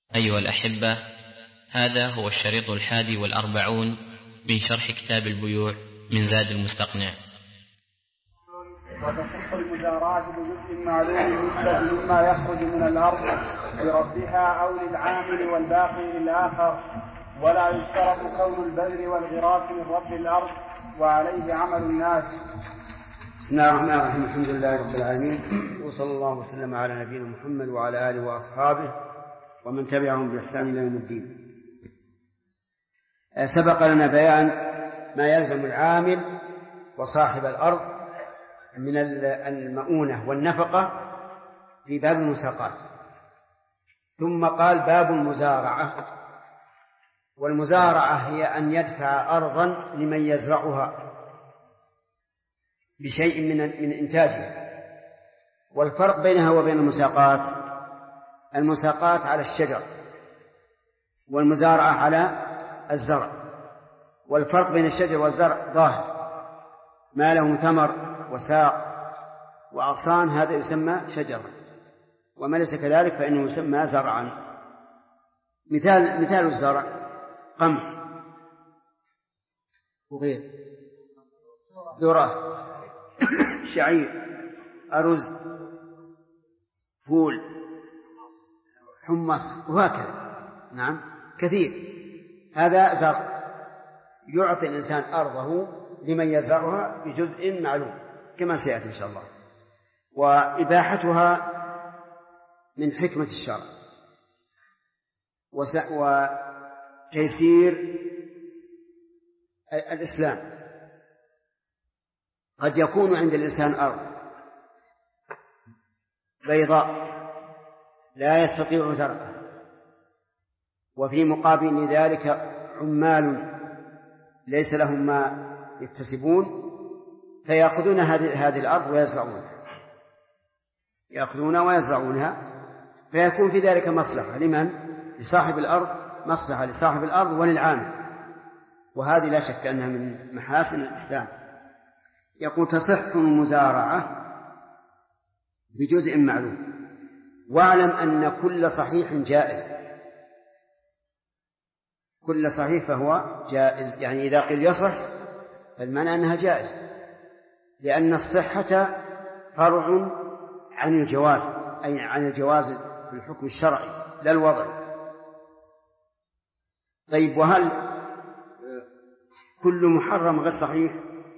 أيها الأحبة، هذا هو الشريط 41 من شرح كتاب البيوع من زاد المستقنع. وتصح المزارعة بجزء معلوم نسبة مما يخرج من الأرض لربها أو للعامل والباقي للآخر، ولا يشترط كون البذر والغراس من رب الأرض وعليه عمل الناس. بسم الله الرحمن الرحيم. الحمد لله رب العالمين، وصلى الله وسلم على نبينا محمد وعلى آله وأصحابه ومن تبعهم بإحسان إلى يوم الدين. سبق لنا بيان ما يلزم العامل وصاحب الأرض من المؤونة والنفقة في باب المساقات، ثم قال باب المزارعة. والمزارعة هي أن يدفع أرضا لمن يزرعها بشيء من إنتاجها. والفرق بينها وبين المساقات: المساقات على الشجر والمزارعة على الزرع. والفرق بين الشجر والزرع ظاهر، ما له ثمر وساق وأغصان هذا يسمى شجرا، وما ليس كذلك فإنه يسمى زرعا. مثال الزرع: قمح وغير، ذرة، شعير، أرز، فول، حمص، وهكذا. نعم، كثير. هذا زرع يعطي الإنسان أرضه لمن يزرعها بجزء معلوم كما سيأتي إن شاء الله. وإباحتها من حكمة الشرع وتيسير الإسلام. قد يكون عند الإنسان أرض بيضاء لا يستطيع زرعها، وفي مقابل ذلك عمال ليس لهم ما يكتسبون، فيأخذون هذه الأرض ويزرعونها، فيكون في ذلك مصلحة لمن؟ لصاحب الأرض، مصلحة لصاحب الأرض وللعامل، وهذه لا شك أنها من محاسن الإسلام. يقول: تصح المزارعة بجزء معلوم، واعلم أن كل صحيح جائز. كل صحيح فهو جائز، يعني إذا قيل يصح فالمعنى أنها جائز، لأن الصحة فرع عن الجواز، أي عن الجواز في الحكم الشرعي لا الوضع. طيب، وهل كل محرم غير صحيح؟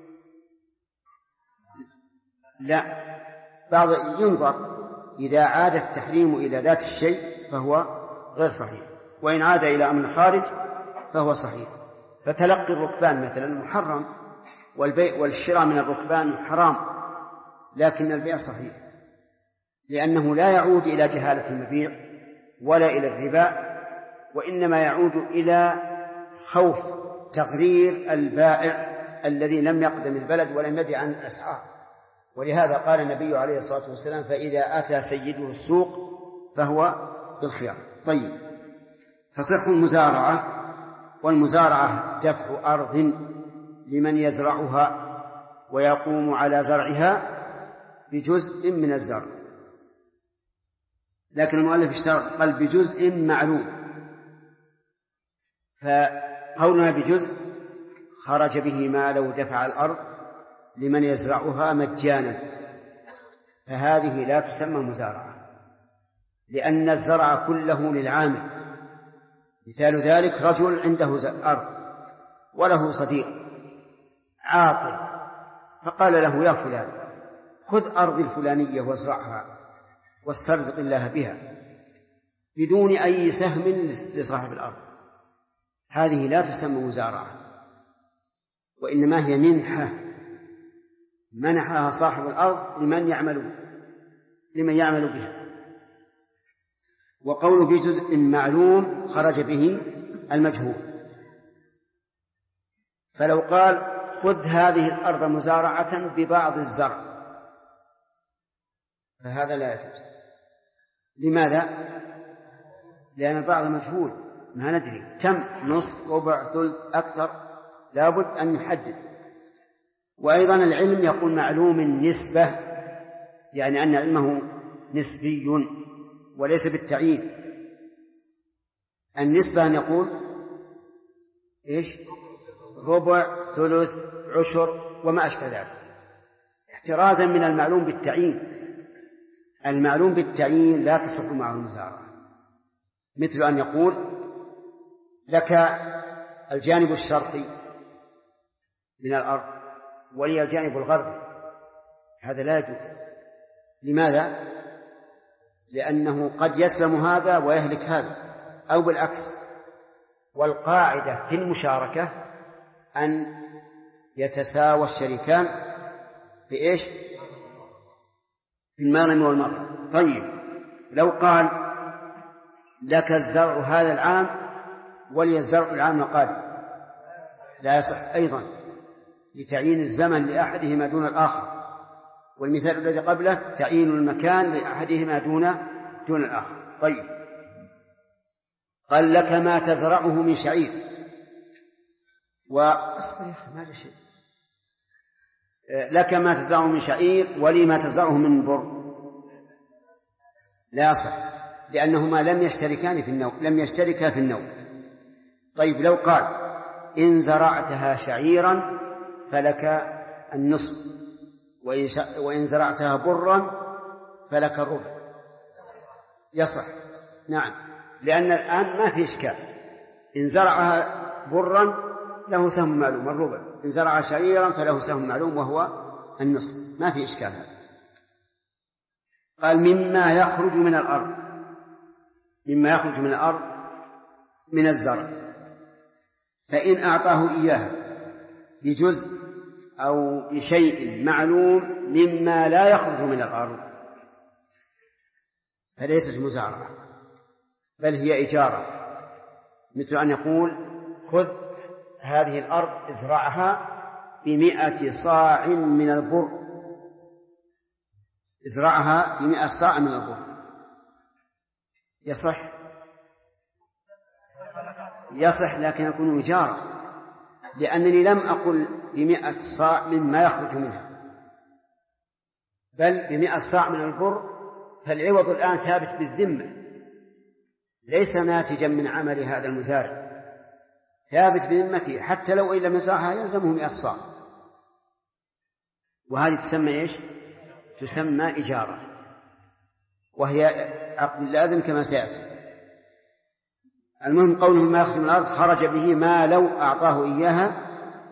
لا، بعض ينظر، إذا عاد التحريم إلى ذات الشيء فهو غير صحيح، وإن عاد إلى أمر خارج فهو صحيح. فتلقي الركبان مثلا محرم، والبيع والشراء من الركبان حرام، لكن البيع صحيح، لأنه لا يعود إلى جهالة المبيع ولا إلى الربا، وإنما يعود إلى خوف تغرير البائع الذي لم يقدم البلد ولم يدع عن الأسعار. ولهذا قال النبي عليه الصلاة والسلام: فإذا أتى سيده السوق فهو بالخيار. طيب، تصح المزارعة. والمزارعة دفع أرض لمن يزرعها ويقوم على زرعها بجزء من الزرع، لكن المؤلف اشترط قال بجزء معلوم، فقولنا بجزء خرج به ما لو دفع الأرض لمن يزرعها مجانا، فهذه لا تسمى مزارعة، لأن الزرع كله للعامل. مثال ذلك: رجل عنده أرض وله صديق عاقل، فقال له: يا فلان، خذ أرضي الفلانية وازرعها واسترزق الله بها بدون أي سهم لصاحب الأرض. هذه لا تسمى مزارعة، وإنما هي منحة منحها صاحب الأرض لمن يعمل بها. وقول بجزء معلوم خرج به المجهول. فلو قال: خذ هذه الأرض مزارعة ببعض الزرع، فهذا لا يجوز. لماذا؟ لأن البعض مجهول، ما ندري كم، نصف، ربع، ثلث، أكثر، لابد أن يحدد. وأيضا العلم يقول معلوم النسبة، يعني أن علمه نسبي وليس بالتعيين. النسبة أن يقول إيش؟ ربع، ثلث، عشر وما أشبه ذلك، احترازا من المعلوم بالتعيين. المعلوم بالتعيين لا تصح معه المزارعة، مثل أن يقول لك الجانب الشرقي من الأرض ولي الجانب الغربي، هذا لا يجوز. لماذا؟ لأنه قد يسلم هذا ويهلك هذا، أو بالعكس. والقاعدة في المشاركة أن يتساوى الشريكان في إيش؟ في المغنم والمغرم. طيب لو قال لك الزرع هذا العام ولي الزرع العام القادم، لا يصح أيضا، لتعيين الزمن لأحدهما دون الآخر. والمثال الذي قبله تعيين المكان لأحدهما دون الآخر. طيب قال لك ما تزرعه من شعير أصبر يا أخي ما شيء، لك ما تزرعه من شعير ولي ما تزرعه من بر، لا يصح، لأنهما لم يشتركا في النوع. طيب لو قال إن زرعتها شعيرا فلك النصف، وإن زرعتها برا فلك الربع، يصح. نعم، لأن الآن ما في إشكال، إن زرعها برا له سهم معلوم الربع، إن زرع شعيرا فله سهم معلوم وهو النصف، ما في إشكال. قال مما يخرج من الأرض، مما يخرج من الأرض من الزرع، فإن أعطاه إياه بجزء أو بشيء معلوم مما لا يخرج من الأرض فليست مزارعة، بل هي إجارة. مثل أن يقول خذ هذه الأرض ازرعها ب100 صاع من البر، ازرعها ب100 صاع من البر، يصح لكن يكون إجارة، لأنني لم أقل ب100 صاع مما يخرج منها، بل ب100 صاع من البر، فالعوض الآن ثابت بالذمة، ليس ناتجا من عمل هذا المزارع، ثابت بذمته، حتى لو إن لم يزرعها يلزمه 100 صاع، وهذه تسمى إيش؟ تسمى إجارة، وهي عقد لازم كما سيأتي. المهم قوله ما يخرج من الأرض خرج به ما لو أعطاه إياها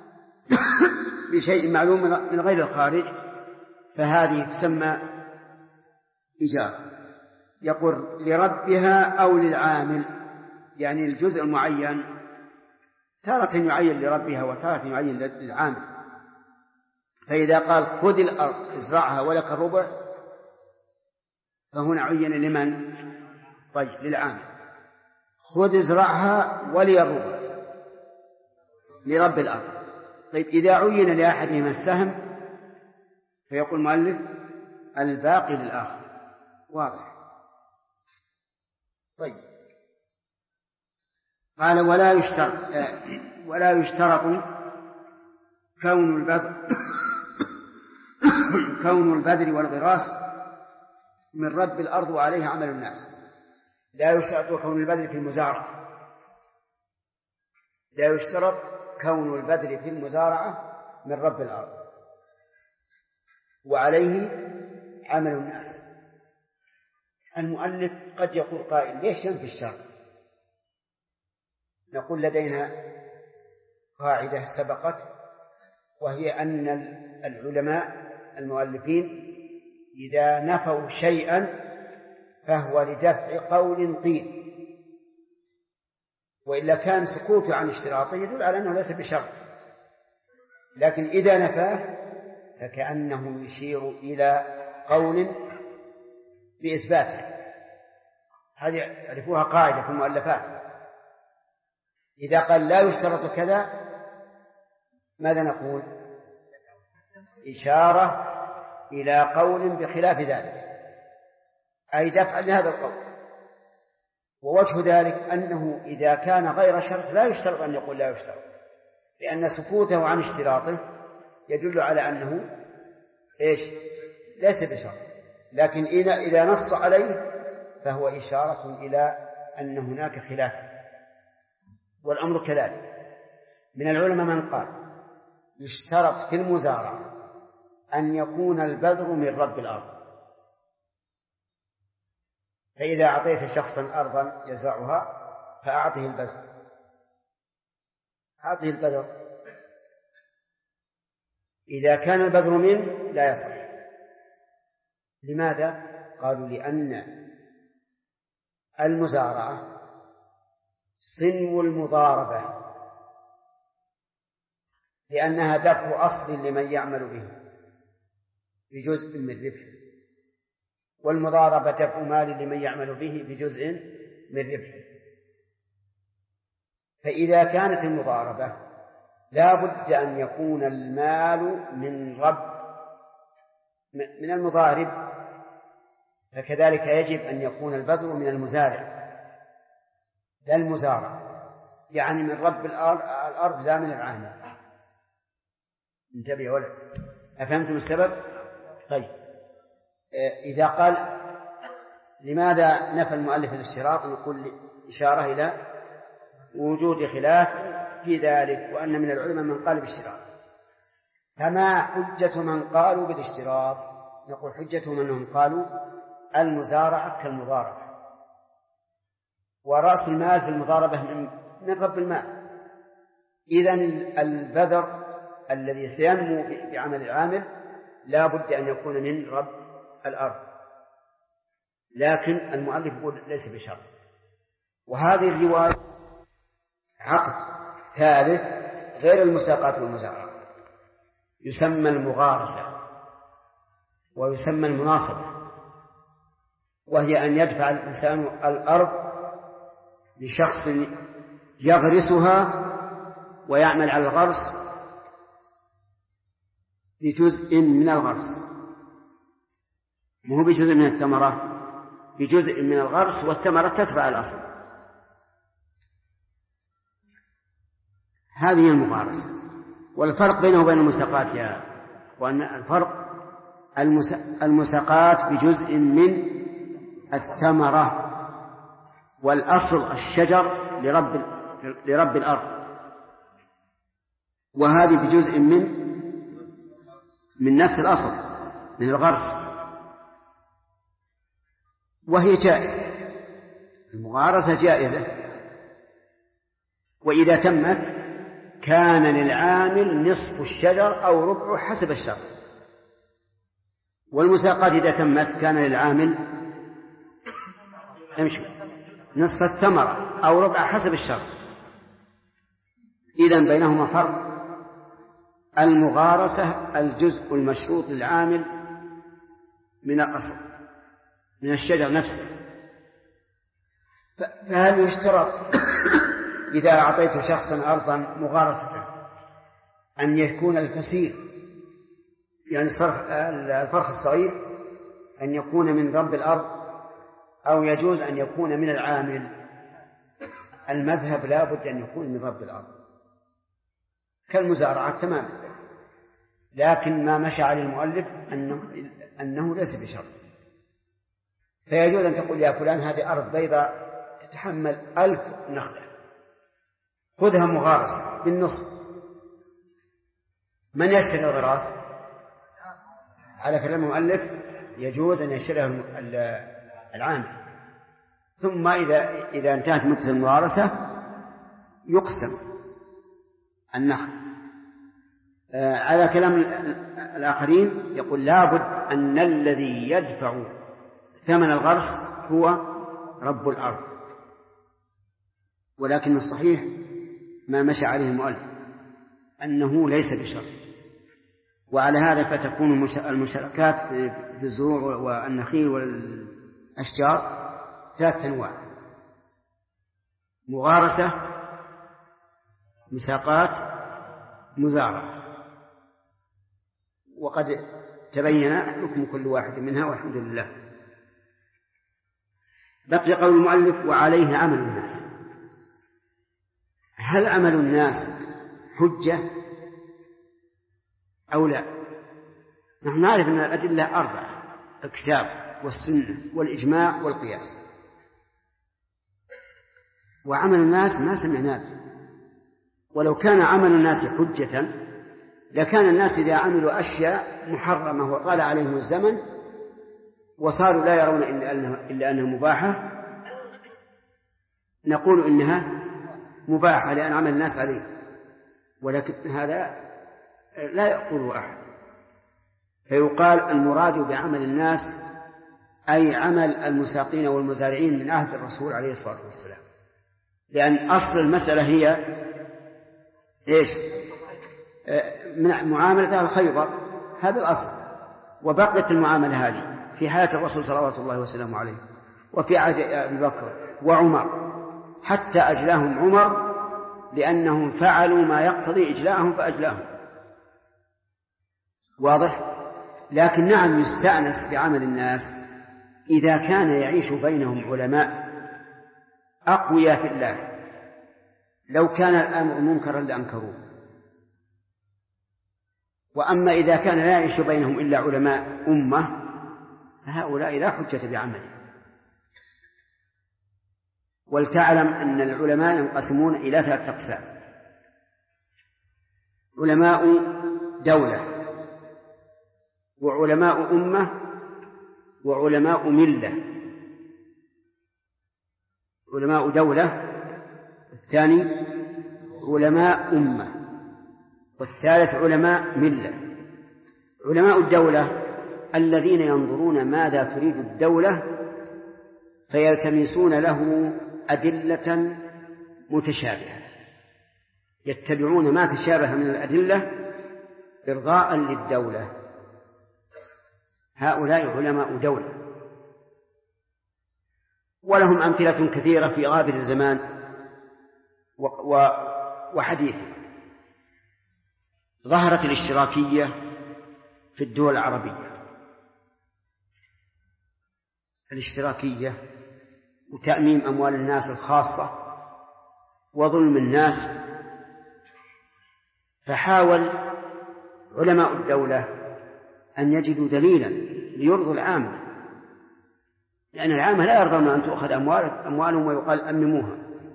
بشيء معلوم من غير الخارج، فهذه تسمى إجارة. يقول لربها أو للعامل، يعني الجزء المعين تارة يعين لربها وتارة يعين للعامل. فإذا قال خذ الأرض ازرعها ولك الربع، فهنا عين لمن؟ طيب للعامل. خذ ازرعها ولي الربع لرب الأرض. طيب إذا عين لأحدهما السهم فيقول المؤلف الباقي للآخر، واضح. طيب قال ولا يشترط كون البذر والغراس من رب الأرض وعليه عمل الناس. لا يشترط كون البذر في المزارعة، لا يشترط كون البذر في المزارعة من رب الأرض وعليه عمل الناس. المؤلف قد يقول قائل ليش ينفي الشرط؟ نقول لدينا قاعدة سبقت، وهي أن العلماء المؤلفين إذا نفوا شيئا فهو لدفع قول قيل، وإلا كان سكوت عن اشتراطه يدل على أنه ليس بشرط، لكن إذا نفاه فكأنه يشير إلى قول بإثباته. هذه يعرفوها قاعدة في المؤلفات، إذا قال لا يشترط كذا ماذا نقول؟ إشارة إلى قول بخلاف ذلك، أي دفع لهذا القول. ووجه ذلك أنه إذا كان غير شرط لا يشترط أن يقول لا يشترط، لأن سكوته عن اشتراطه يدل على أنه إيش؟ ليس بشرط. لكن إذا نص عليه فهو إشارة إلى أن هناك خلاف والأمر كذلك. من العلماء من قال يشترط في المزارعة أن يكون البذر من رب الأرض، فإذا أعطيت شخصا أرضا يزرعها فأعطه البذر، أعطه البذر. إذا كان البذر منه لا يصح. لماذا؟ قالوا لأن المزارعة صنو المضاربة، لأنها دفع أصل لمن يعمل به بجزء من ربح، والمضاربة دفع مال لمن يعمل به بجزء من ربح. فإذا كانت المضاربة لا بد أن يكون المال من المضارب، فكذلك يجب أن يكون البذر من المزارع لا المزارع، يعني من رب الأرض لا من العامل. انتبه ولا أفهمتم السبب؟ طيب، إذا قال لماذا نفى المؤلف الاشتراط، نقول إشارة إلى وجود خلاف في ذلك، وأن من العلماء من قال بالاشتراط. فما حجة من قالوا بالاشتراط؟ نقول حجتهم أنهم قالوا المزارعة كالمضاربة، ورأس المال في المضاربة من رب المال. إذن البذر الذي سينمو بعمل العامل لا بد أن يكون من رب الأرض، لكن المؤلف يقول ليس بشرط. وهذه الرواية عقد ثالث غير المساقات والمزارعة يسمى المغارسة ويسمى المناصبة، وهي أن يدفع الإنسان الأرض لشخص يغرسها ويعمل على الغرس بجزء من الغرس، مو بجزء من الثمرة، بجزء من الغرس، والثمرة تتبع الأصل. هذه المغارسة. والفرق بينه وبين المساقات يا وأن الفرق المساقات بجزء من الثمرة، والأصل الشجر لرب الأرض، وهذه بجزء من نفس الأصل من الغرس، وهي جائزة. المغارسة جائزة، وإذا تمت كان للعامل نصف الشجر أو ربعه حسب الشرط، والمساقات إذا تمت كان للعامل نصف الثمرة أو ربع حسب الشرط. إذن بينهما فرق. المغارسة الجزء المشروط للعامل من الأصل من الشجر نفسه. فهل يشترط إذا أعطيت شخصا أرضا مغارسة أن يكون الكثير، يعني الفرخ الصغير، أن يكون من رب الأرض، أو يجوز أن يكون من العامل؟ المذهب لا بد أن يكون من رب الأرض كالمزارعة تماما، لكن ما مشى عليه المؤلف أنه ليس بشرط. فيجوز أن تقول يا فلان هذه أرض بيضاء تتحمل 1000 نخلة، خذها مغارسة بالنصف. من يشتري الغراس؟ على كلام المؤلف يجوز أن يشتريها العامل، ثم إذا انتهت مدة المغارسة يقسم النخل. على كلام الآخرين يقول لابد أن الذي يدفع ثمن الغرس هو رب الأرض، ولكن الصحيح ما مشى عليه المؤلف أنه ليس بشرط. وعلى هذا فتكون المشاركات في الزروع والنخيل والأشجار 3 أنواع: مغارسة، مساقات، مزارعة. وقد تبين حكم كل واحد منها والحمد لله. بقي قول المؤلف وعليه عمل الناس. هل عمل الناس حجة أو لا؟ نحن نعرف أن الأدلة 4: الكتاب والسنة والإجماع والقياس. وعمل الناس ما سمعناه ولو كان عمل الناس حجة لكان الناس إذا عملوا أشياء محرمة وطال عليهم الزمن وصاروا لا يرون إلا أنها مباحة نقول إنها مباحة لأن عمل الناس عليه، ولكن هذا لا يقوله أحد، فيقال المراد بعمل الناس أي عمل المساقين والمزارعين من عهد الرسول عليه الصلاة والسلام، لأن أصل المسألة هي إيش؟ من معاملة الخيبر، هذا الأصل، وبقيت المعاملة هذه في حياة الرسول صلوات الله وسلامه عليه وفي عهد أبي بكر وعمر، حتى أجلاهم عمر لأنهم فعلوا ما يقتضي إجلاءهم فأجلاهم. واضح؟ لكن نعم يستأنس بعمل الناس إذا كان يعيش بينهم علماء أقوياء في الله، لو كان الأمر منكرا لأنكروه. وأما إذا كان لا يعيش بينهم إلا علماء أمة فهؤلاء لا حجة بعمله. ولتعلم أن العلماء ينقسمون إلى 3 أقسام: علماء دولة، وعلماء أمة، وعلماء ملة. علماء دولة، الثاني علماء أمة، والثالث علماء ملة. علماء الدولة الذين ينظرون ماذا تريد الدولة فيلتمسون له أدلة متشابهة، يتبعون ما تشابه من الأدلة إرضاء للدولة، هؤلاء علماء دولة. ولهم أمثلة كثيرة في غابر الزمان وحديثه. ظهرت الاشتراكية في الدول العربية، الاشتراكية وتأميم أموال الناس الخاصة وظلم الناس، فحاول علماء الدولة أن يجدوا دليلا ليرضوا العامة، لأن العامة لا يرضون أن تؤخذ أموالهم ويقال أمموها،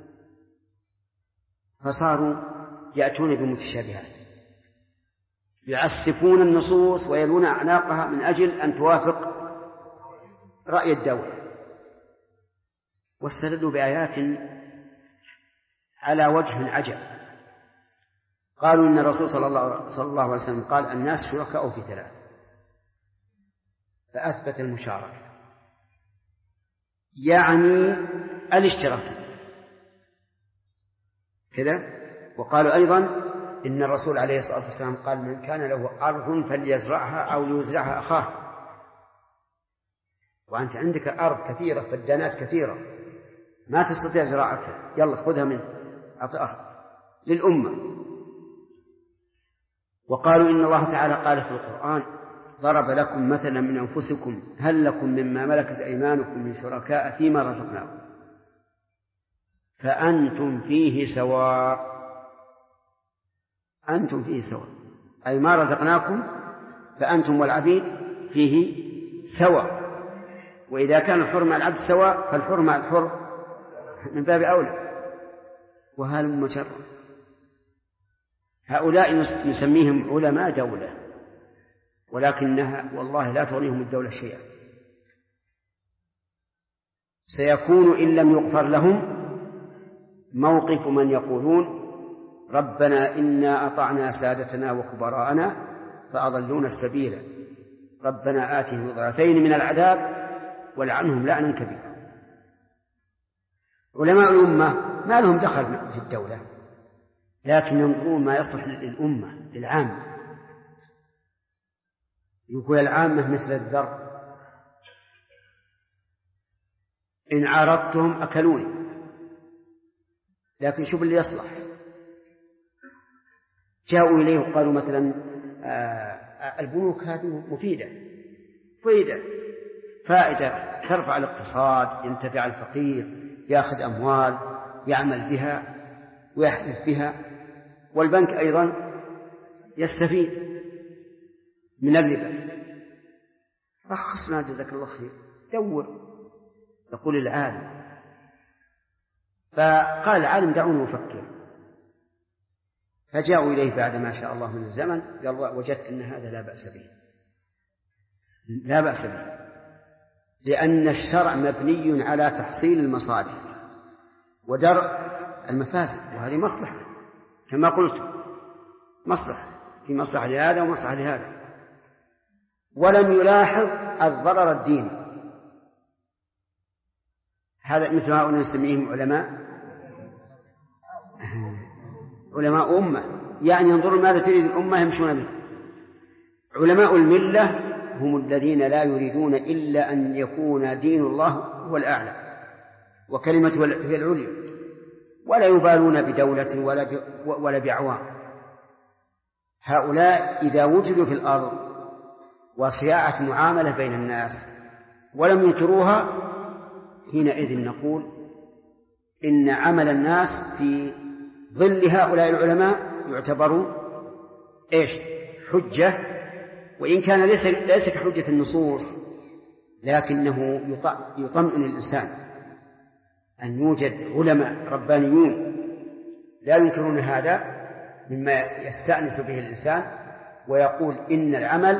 فصاروا يأتون بمتشابهات، يعسفون النصوص ويلون أعناقها من أجل أن توافق رأي الدولة، واستدلوا بآيات على وجه عجب. قالوا إن الرسول صلى الله عليه وسلم قال الناس شركاء في 3، فأثبت المشاركة يعني الاشتراك كذا. وقالوا أيضا إن الرسول عليه الصلاة والسلام قال من كان له أرض فليزرعها أو يزرعها أخاه. وأنت عندك أرض كثيرة، فدانات كثيرة، ما تستطيع زراعتها، يلا خذها منه للأمة. وقالوا إن الله تعالى قال في القرآن ضرب لكم مثلا من أنفسكم هل لكم مما ملكت أيمانكم من شركاء فيما رزقناكم فأنتم فيه سواء. أنتم فيه سواء أي ما رزقناكم فأنتم والعبيد فيه سواء، وإذا كان الحر مع العبد سواء فالحر مع الحر من باب أولى. وهل مجرد هؤلاء نسميهم علماء دولة، ولكنها والله لا تغنيهم الدولة شيئا. سيكون إن لم يغفر لهم موقف من يقولون ربنا إنا أطعنا سادتنا وكبراءنا فأضلونا السبيل ربنا آتهم ضعفين من العذاب ولعنهم لعنا كبيرا. علماء الأمة ما لهم دخل في الدولة، لكن ينظرون ما يصلح للأمة للعامة. يقول العامة مثل الذر إن عارضتهم أكلوني، لكن شوف اللي يصلح. جاءوا إليه وقالوا مثلا البنوك هذه مفيدة فائدة ترفع الاقتصاد، ينتفع الفقير، يأخذ أموال يعمل بها ويحدث بها، والبنك أيضا يستفيد من الربا. رخصنا جزاك الله خير، دور، يقول العالم. فقال العالم دعوني أفكر. فجاءوا إليه بعد ما شاء الله من الزمن قال وجدت أن هذا لا بأس به، لا بأس به، لأن الشرع مبني على تحصيل المصالح ودرء المفاسد، وهذه مصلحة كما قلت، مصلحة، في مصلحة لهذا ومصلحة لهذا، ولم يلاحظ الضرر الديني. هذا مثل هؤلاء نسميهم علماء أمة، يعني ينظرون ماذا تريد الأمة يمشون به. علماء الملة هم الذين لا يريدون إلا أن يكون دين الله هو الأعلى وكلمته هي العليا، ولا يبالون بدولة ولا بعوام. هؤلاء إذا وجدوا في الأرض وصياعة معاملة بين الناس ولم ينكروها، حينئذ نقول إن عمل الناس في ظل هؤلاء العلماء يعتبر حجة، وإن كان ليس كحجة النصوص، لكنه يطمئن الإنسان أن يوجد علماء ربانيون لا ينكرون هذا مما يستأنس به الإنسان، ويقول إن العمل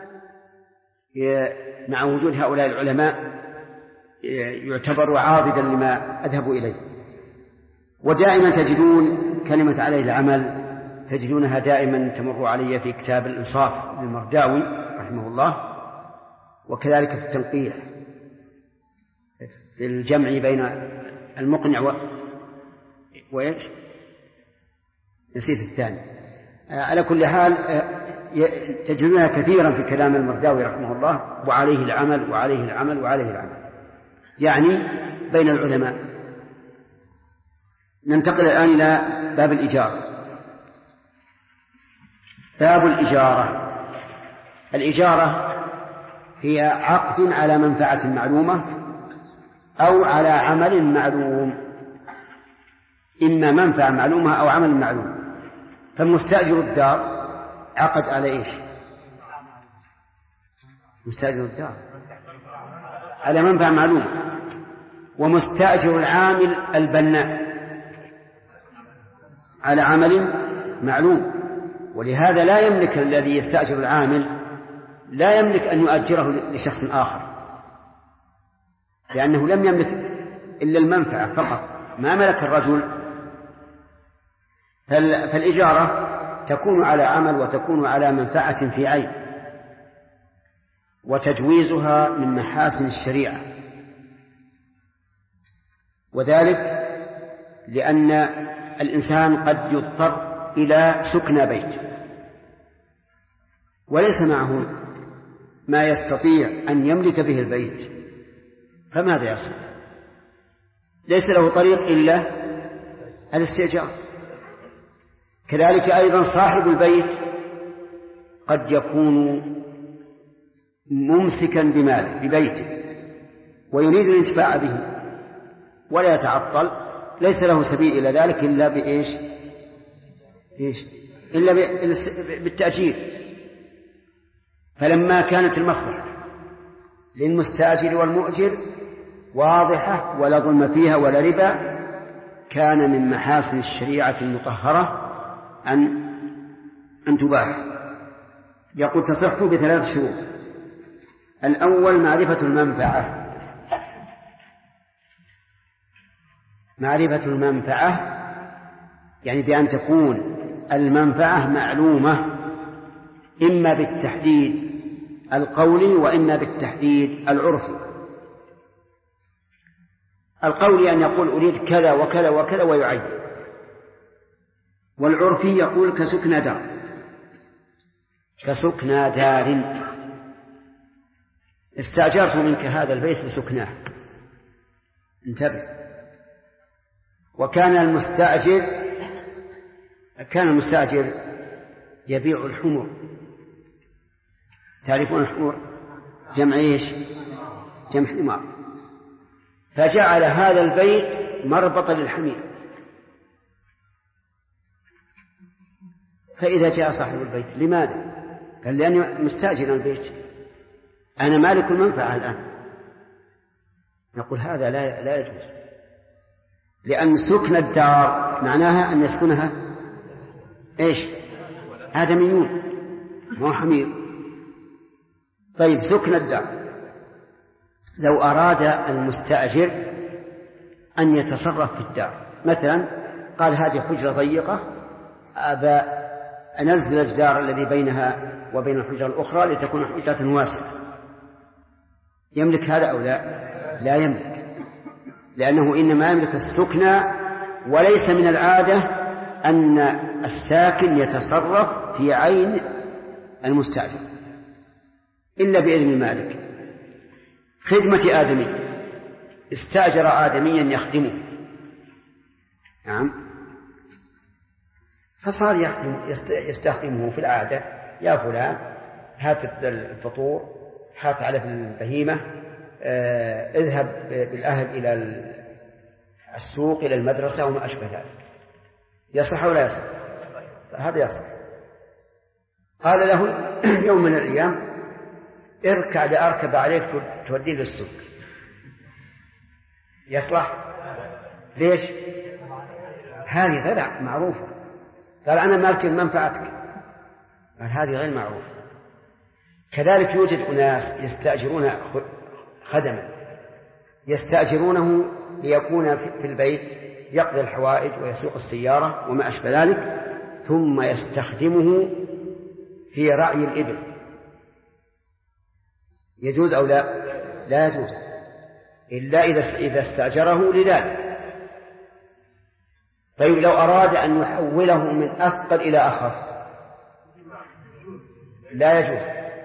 مع وجود هؤلاء العلماء يعتبر عاضدا لما أذهبوا إليه. ودائما تجدون كلمة عليه العمل تجدونها دائما تمر علي في كتاب الإنصاف للمرداوي رحمه الله، وكذلك في التنقيح في الجمع بين المقنع وإيش نسيت الثاني. على كل حال تجدونها كثيرا في كلام المرداوي رحمه الله، وعليه العمل وعليه العمل وعليه العمل، يعني بين العلماء. ننتقل الآن إلى باب الإجارة. باب الإجارة. الإجارة هي عقد على منفعة معلومة أو على عمل معلوم، إما منفعة معلومة أو عمل معلوم. فمستأجر الدار عقد على إيش؟ مستأجر الدار على منفعة معلومة، ومستأجر العامل البناء على عمل معلوم. ولهذا لا يملك الذي يستأجر العامل لا يملك أن يؤجره لشخص آخر، لأنه لم يملك إلا المنفعة فقط، ما ملك الرجل. فالإجارة تكون على عمل وتكون على منفعة في عين، وتجويزها من محاسن الشريعة، وذلك لأن الإنسان قد يضطر إلى سكن بيت وليس معه ما يستطيع أن يملك به البيت، فماذا يصنع؟ ليس له طريق إلا الاستئجار. كذلك أيضا صاحب البيت قد يكون ممسكا بماله ببيته ويريد الانتفاع به ولا يتعطل، ليس له سبيل إلى ذلك إلا بإيش؟ إلا بالتأجير. فلما كانت المصلحة للمستأجر والمؤجر واضحة ولا ظلم فيها ولا ربا، كان من محاسن الشريعة المطهرة أن تباح. يقول تصح بثلاث شروط. الأول معرفة المنفعة. معرفة المنفعة يعني بأن تكون المنفعة معلومة، إما بالتحديد القولي وإما بالتحديد العرفي. القولي أن يقول أريد كذا وكذا وكذا ويعين، والعرفي يقول كسكنى دار، كسكنى دار استأجرت منك هذا البيت لسكناه، انتبه. وكان المستأجر يبيع الحمر. تعرفون الحمر؟ جمع ايش؟ جمع حمار. فجعل هذا البيت مربطا للحمير، فإذا جاء صاحب البيت لماذا؟ قال لأني مستأجر البيت، أنا مالك المنفعة الآن. نقول هذا لا يجوز، لأن سكن الدار معناها أن يسكنها إيش؟ آدميون مو حمير. طيب سكن الدار، لو أراد المستأجر أن يتصرف في الدار، مثلا قال هذه حجرة ضيقة أبى أنزل الجدار الذي بينها وبين الحجرة الأخرى لتكون حجرة واسعة، يملك هذا أو لا؟ لا يملك، لأنه إنما يملك السكنى، وليس من العادة أن الساكن يتصرف في عين المستأجر إلا بإذن المالك. خدمة آدمي، استأجر آدميا يخدمه، نعم، فصار يستخدمه في العادة، يا فلان هات الفطور، هات علف البهيمة، اذهب بالأهل إلى السوق إلى المدرسة وما أشبه ذلك. يصح ولا يصح؟ هذا يصح. قال له يوم من الأيام اركع لأركب عليك توديه للسوق، يصلح؟ ليش؟ هذه غير معروفة. قال أنا مالك منفعتك، قال هذه غير معروفة. كذلك يوجد أناس يستأجرون خدما، يستأجرونه ليكون في البيت يقضي الحوائج ويسوق السيارة وما أشبه ذلك، ثم يستخدمه في رعي الإبل. يجوز أو لا؟ لا يجوز، إلا إذا استأجره لذلك. طيب لو أراد أن يحوله من أثقل إلى أخف لا يجوز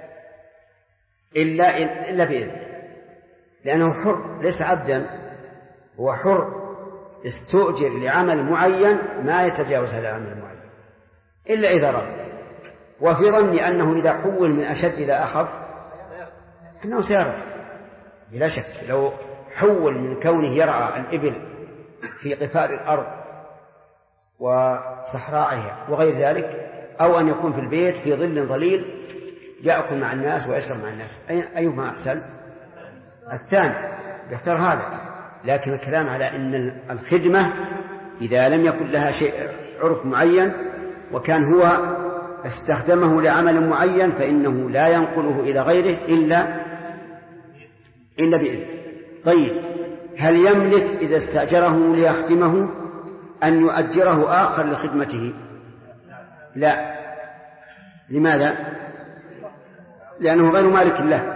إلا بإذن، لأنه حر ليس عبدا، هو حر استؤجر لعمل معين ما يتجاوز هذا العمل المعين إلا إذا رضي. وفي ظني أنه إذا حول من أشد إلى أخف أنه سيرضى بلا شك. لو حول من كونه يرعى الإبل في قفار الأرض وصحراءها وغير ذلك، أو أن يكون في البيت في ظل ظليل يأكل مع الناس ويشرب مع الناس، أيهما أحسن؟ الثاني، يختار هذا. لكن الكلام على أن الخدمة إذا لم يكن لها شيء عرف معين وكان هو استخدمه لعمل معين فإنه لا ينقله إلى غيره إلا بإذن. طيب هل يملك إذا استأجره ليخدمه أن يؤجره آخر لخدمته؟ لا. لماذا؟ لأنه غير مالك له،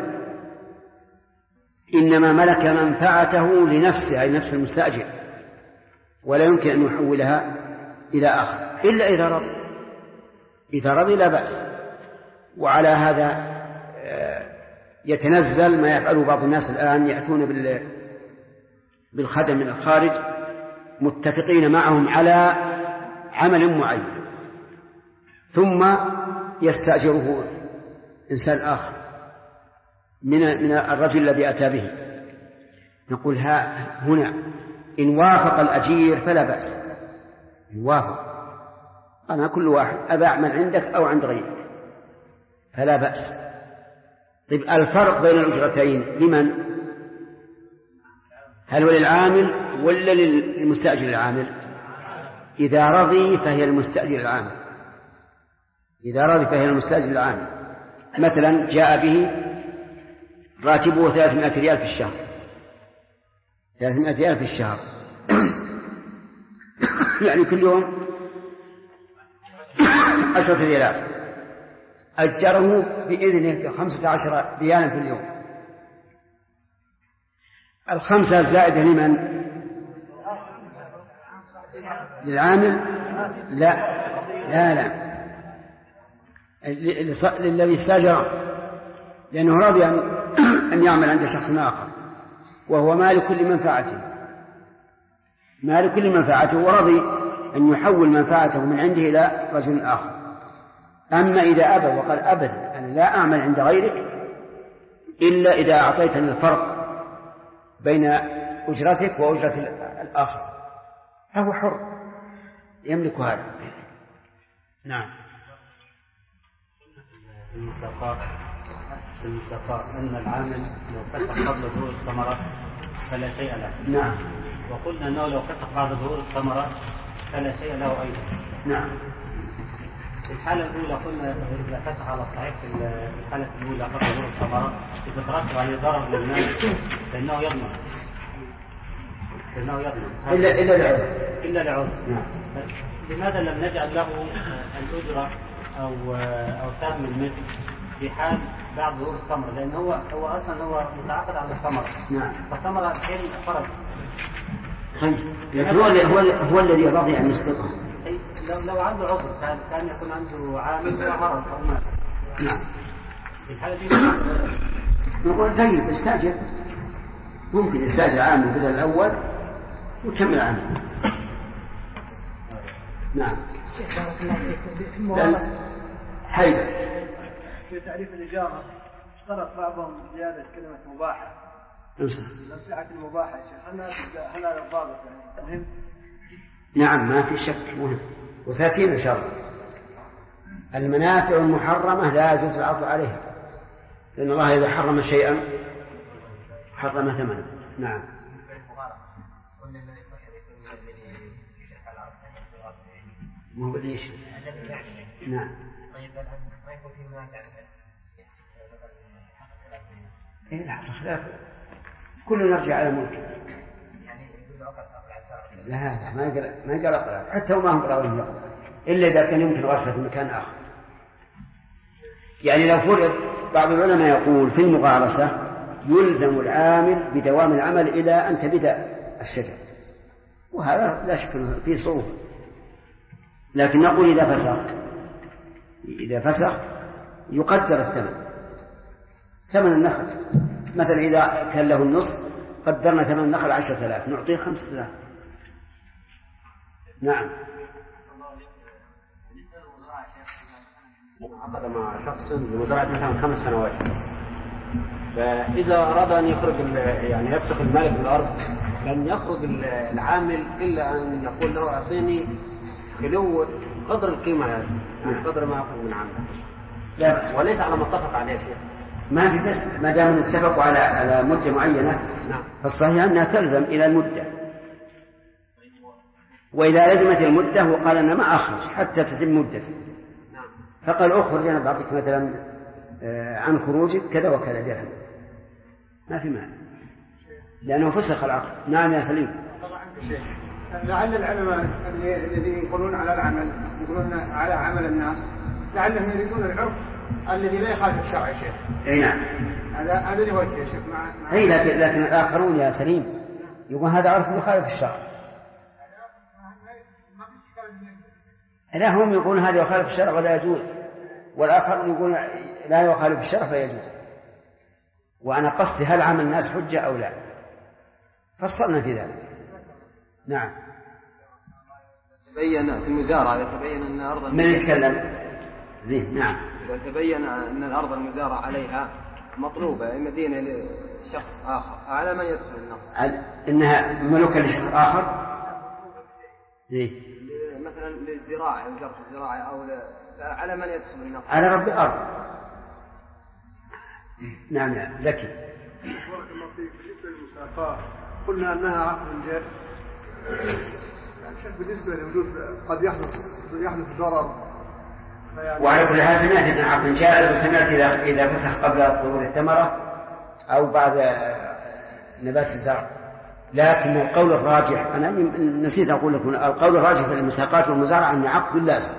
إنما ملك منفعته لنفسه أي نفس المستأجر، ولا يمكن أن يحولها إلى آخر إلا إذا رضي. إذا رضي لا بأس. وعلى هذا يتنزل ما يفعله بعض الناس الآن، يأتون بالخدم من الخارج متفقين معهم على عمل معين، ثم يستأجره إنسان آخر من الرجل الذي أتى به. نقول هنا إن وافق الأجير فلا بأس، إن وافق، أنا كل واحد أبى أعمل عندك أو عند غيرك فلا بأس. طيب الفرق بين الأجرتين لمن؟ هل هو للعامل ولا للمستأجر العامل؟ إذا رضي فهي المستأجر العامل، إذا رضي فهي المستأجر العامل. مثلا جاء به راتبه 300 ريال في الشهر، 300 ريال في الشهر يعني كل يوم 10 ريالات، أجره بإذنه 15 ريالا في اليوم. 5 الزائدة لمن؟ للعامل؟ لا لا لا، للذي استاجره، لأنه راضي أن يعمل عند شخص آخر وهو مالك لمنفعته، مالك لمنفعته، ورضي أن يحول منفعته من عنده إلى رجل آخر. أما إذا أبى وقال أبدا أنا لا أعمل عند غيرك إلا إذا أعطيتني الفرق بين أجرتك وأجرة الآخر، فهو حر يملك هذا. نعم. المساقات أن العامل لو فتح قبل ظهور الثمرة فلا شيء له. نعم. وقلنا أنه لو فتح بعد ظهور الثمرة فلا شيء له أيضا. نعم. الحالة الأولى قلنا إذا فتح على الصحيح في الحالة الأولى قبل ظهور الثمرة إذا ترتب عليه ضرر للمال فإنه يضمن. إلا العذر. نعم. لماذا لم نجعل له الأجرة أو سهم المثل في حال بعد ظهور الثمرة؟ لأن هو أصلا هو متعاقد على الثمرة. نعم. فالثمرة الحين فرض. لكن هو الذي رضي أن يسقطه. لو عنده عذر كان يكون عنده عامل ومرض أو مال. نعم. في الحالة دي نقول طيب استأجر، ممكن يستأجر عامل بدل الأول وكمل عامل. نعم. حيث في تعريف الإجارة اشترط بعضهم زيادة كلمة مباحة. نمسحة المباحة يا شيخ، هل هذا الضابط يعني مهم؟ نعم ما في شك مهم، وساتين إن شاء الله. المنافع المحرمة لا يجوز العرض عليها، لأن الله إذا حرم شيئا حرم ثمنه. نعم. ما هو ليش؟ نعم. إيه لا خلاف، كل نرجع على ملكه. لا ما قال أقرأ، حتى وما هم قرأوا يقرأ إلا إذا كان يمكن غرفة في مكان آخر. يعني لو فرض، بعض العلماء يقول في المغارسة يلزم العامل بدوام العمل إلى أن تبدأ الشجر، وهذا لا شك فيه صعوبة. لكن نقول إذا فسخ يقدر الثمن، ثمن النخل مثلا إذا كان له النصف قدرنا ثمن النخل 10,000 نعطيه 5,000. نعم. عقد مع شخص لمزرعة مثلا 5 سنوات، فإذا أراد أن يخرج يعني يفسخ المالك من الأرض لن يخرج العامل إلا أن يقول له أعطيني خلو قدر القيمة هذه، يعني قدر ما يأخذ من عامله. لا وليس على ما اتفق عليه شيء. ما في بس ما دام اتفقوا على مدة معينة. نعم. فالصحيح أنها تلزم إلى المدة، وإذا لزمت المدة وقال أنا ما أخرج حتى تتم مدته، فقال أخرج أنا بعطيك مثلا عن خروجك كذا وكذا درهم، ما في مانع لأنه فسخ العقد. نعم يا سليم. لعل العلماء الذين يقولون على العمل يقولون على عمل الناس لعلهم يريدون العرف الذي لا يخالف الشرع يا شيخ. اي نعم. هذا اللي وجه يا شيخ. اي لكن الآخرون يا سليم يقول هذا عرف يخالف الشرع. لا هم يقولون هذا يخالف الشرع ولا يجوز، والآخرون يقولون لا يخالف الشرع فيجوز. وأنا قصدي هل عمل الناس حجة أو لا، فصلنا في ذلك. نعم. تبين في المزارع يتبين أن أرض من يتكلم زين. نعم. إذا تبين أن الأرض المزارع عليها مطلوبة مدينة لشخص آخر، على من يدخل النقص؟ إنها ملوكة لشخص آخر زين. مثلا للزراعة وزارة الزراعة أو على من يدخل النقص؟ على رب الأرض. نعم يا زكي. بارك الله فيك. بالنسبة للمساقات قلنا أنها عقد جائز، يعني شك بالنسبة لوجود قد يحدث ضرر. وعلى كل حال سمعت أن عقد جائز، وسمعت إذا فسخ قبل ظهور الثمرة أو بعد نبات الزرع. لكن القول الراجح، أنا نسيت أقول لكم، القول الراجح في المساقات والمزارع أنها عقد لازم،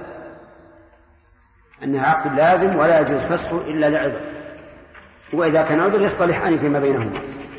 أنها عقد لازم ولا يجوز فسخه إلا لعذر، وإذا كان عذر يصطلحان فيما بينهما.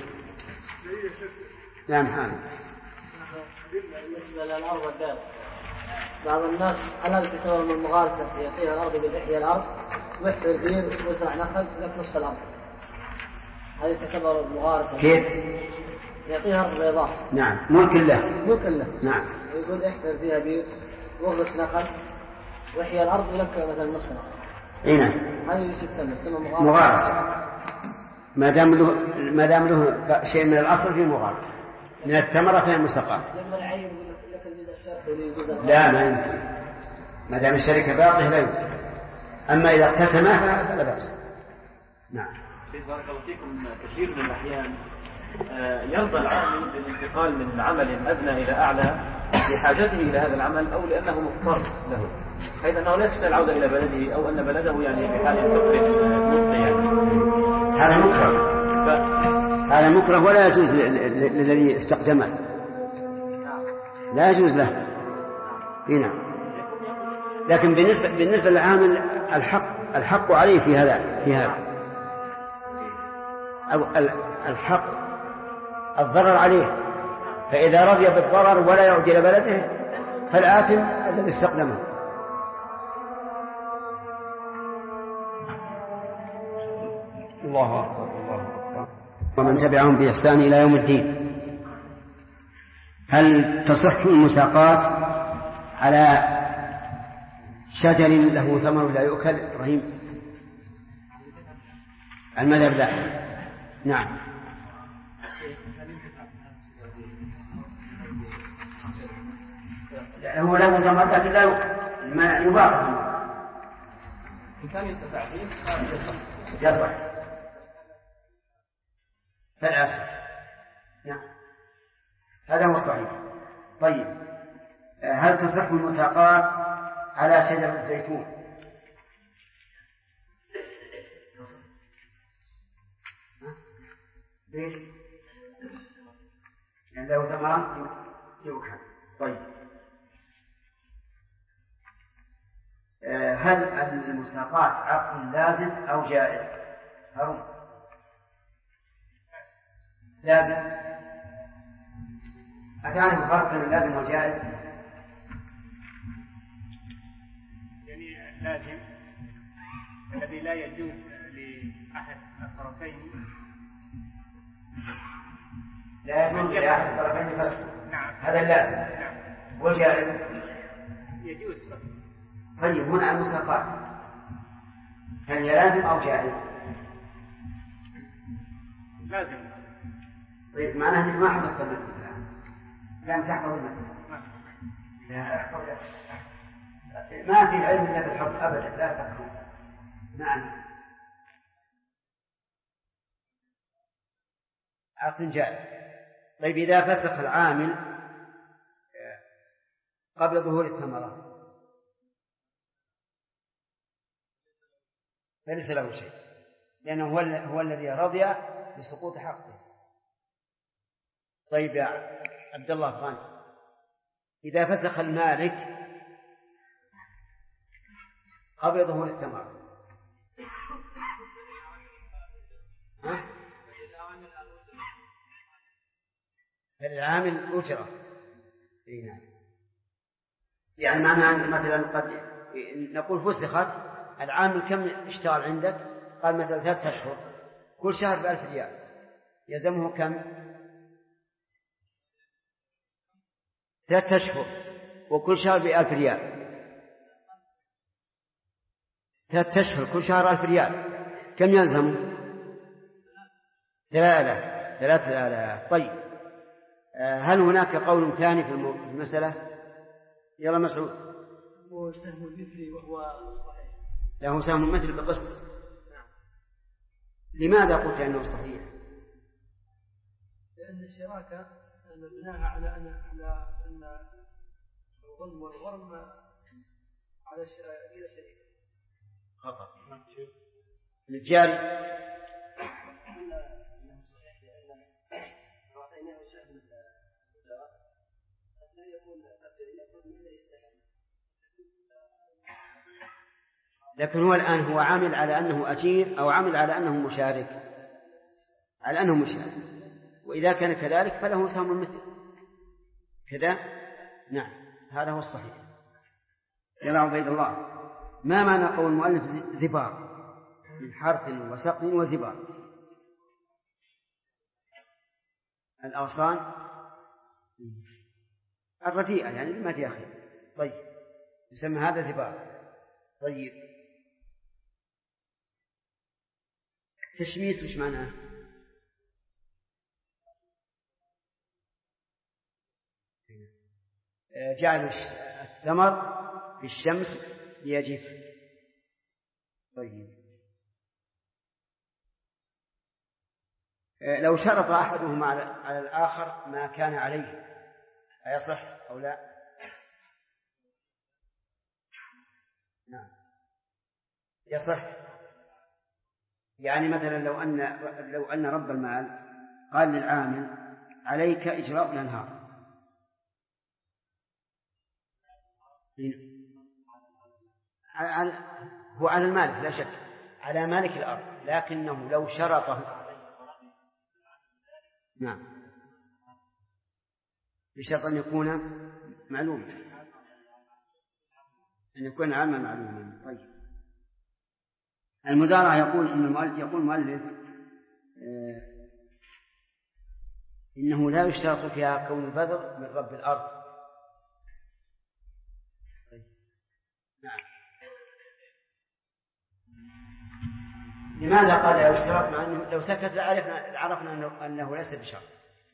نعم حامد. بالنسبة للأرض والدار، بعض الناس حلال تعتبر من المغارسة يعطيها الأرض بالإحياء الأرض ويحفر بير ويزرع نخل لك نصف الأرض، هذه تعتبر مغارسة. كيف؟ يعطيها أرض بيضاء. نعم ملك له. ملك له. نعم. ويقول احفر فيها بير واغرس نخل ويحيى الأرض ولك مثلا نصف الأرض. اي نعم. هذه ايش تسمى؟ مغارسة. ما دام له شيء من الأصل في مغارسة، من الثمرة في المساقات. لما العين يقول لك الجزء الشرقي والجزء لا ما يمكن، ما دام الشركة باطلة لا يمكن. أما إذا اقتسمها فلا بأس. نعم. بارك الله فيكم. كثير من الأحيان يرضى العامل بالانتقال من عمل أدنى إلى أعلى لحاجته إلى هذا العمل أو لأنه مضطر له، حيث أنه لا يستطيع العودة إلى بلده أو أن بلده يعني في حال فقر مضطر يعني. هذا مكره. هذا مكره ولا يجوز للذي استقدمه، لا يجوز له. هنا لكن بالنسبة للعامل الحق عليه في هذا أو الحق الضرر عليه، فإذا رضي بالضرر ولا يعود إلى بلده فالآثم الذي استقدمه. الله أكبر الله أكبر. ومن تبعهم بإحسان إلى يوم الدين. هل تصح المساقات على شجر له ثمر لا يؤكل؟ إبراهيم المذهب لا. نعم. هو له ثمر لكن لا يؤكل، ما يباع إن كان ينتفع فيه يصح فالآخر. نعم هذا هو الصحيح. طيب هل تصح المساقات على شجر الزيتون؟ ليش؟ لأن له ثمرات يؤكل. طيب هل المساقات عقد لازم أو جائز؟ هارون لازم. أتعرف الفرق بين اللازم والجائز؟ يعني لازم الذي لا يجوز لأحد الطرفين، لا يجوز لأحد الطرفين بس. نعم هذا اللازم. نعم. والجائز يجوز بس. طيب هنا المساقات هل هي لازم أو جائز؟ لازم. طيب معناه أنك ما حفظت المتن الآن، لم تحفظ المتن. لا أحفظ، ما في علم إلا بالحفظ أبدا، لا تقرأ. نعم عقد جائز. طيب إذا فسخ العامل قبل ظهور الثمرة فليس له شيء، لأنه هو الذي رضي بسقوط حقه. طيب يا عبد الله غانم، إذا فسخ المالك قبل ظهور الثمرة فالعامل أجرة. يعني معنى مثلا قد نقول فسخت العامل كم اشتغل عندك؟ قال مثلا 3 أشهر، كل شهر ب1000 ريال، يلزمه كم؟ 3 أشهر وكل شهر ب1000 ريال. 3 أشهر كل شهر 1000 ريال، كم يلزمه؟ 3000. طيب هل هناك قول ثاني في المسألة؟ يلا مسعود. هو سهم المثلي وهو الصحيح. له سهم المثلي بقسط. نعم. لماذا قلت أنه صحيح؟ لأن الشراكة مبناها على أن الظلم والغرم على إلى شريك خطأ. الجاري لكن هو الآن هو عامل على أنه أجير أو عامل على أنه مشارك، على أنه مشارك، وإذا كان كذلك فله سهم مثل كذا. نعم هذا هو الصحيح. يا عبيد الله، ما معنى قول المؤلف زبار؟ من حرث وسقي وزبار. الأغصان الرديئة يعني ما فيها خير. طيب يسمى هذا زبار. طيب تشميس وش معناه؟ جعل الثمر في الشمس ليجف. طيب لو شرط أحدهما على الآخر ما كان عليه أيصح أو لا؟ نعم يصح. يعني مثلا لو أن رب المال قال للعامل عليك إجراء الأنهار، هو على المالك لا شك، على مالك الأرض، لكنه لو شرطه نعم بشرط أن يكون معلوما، أن يكون عاما معلوما. طيب المدارعة يقول المؤلف إنه لا يشترط فيها كون البذر من رب الأرض. طيب. نعم. لماذا قال لا يشترط مع أنه لو سكت عرفنا أنه ليس بشرط؟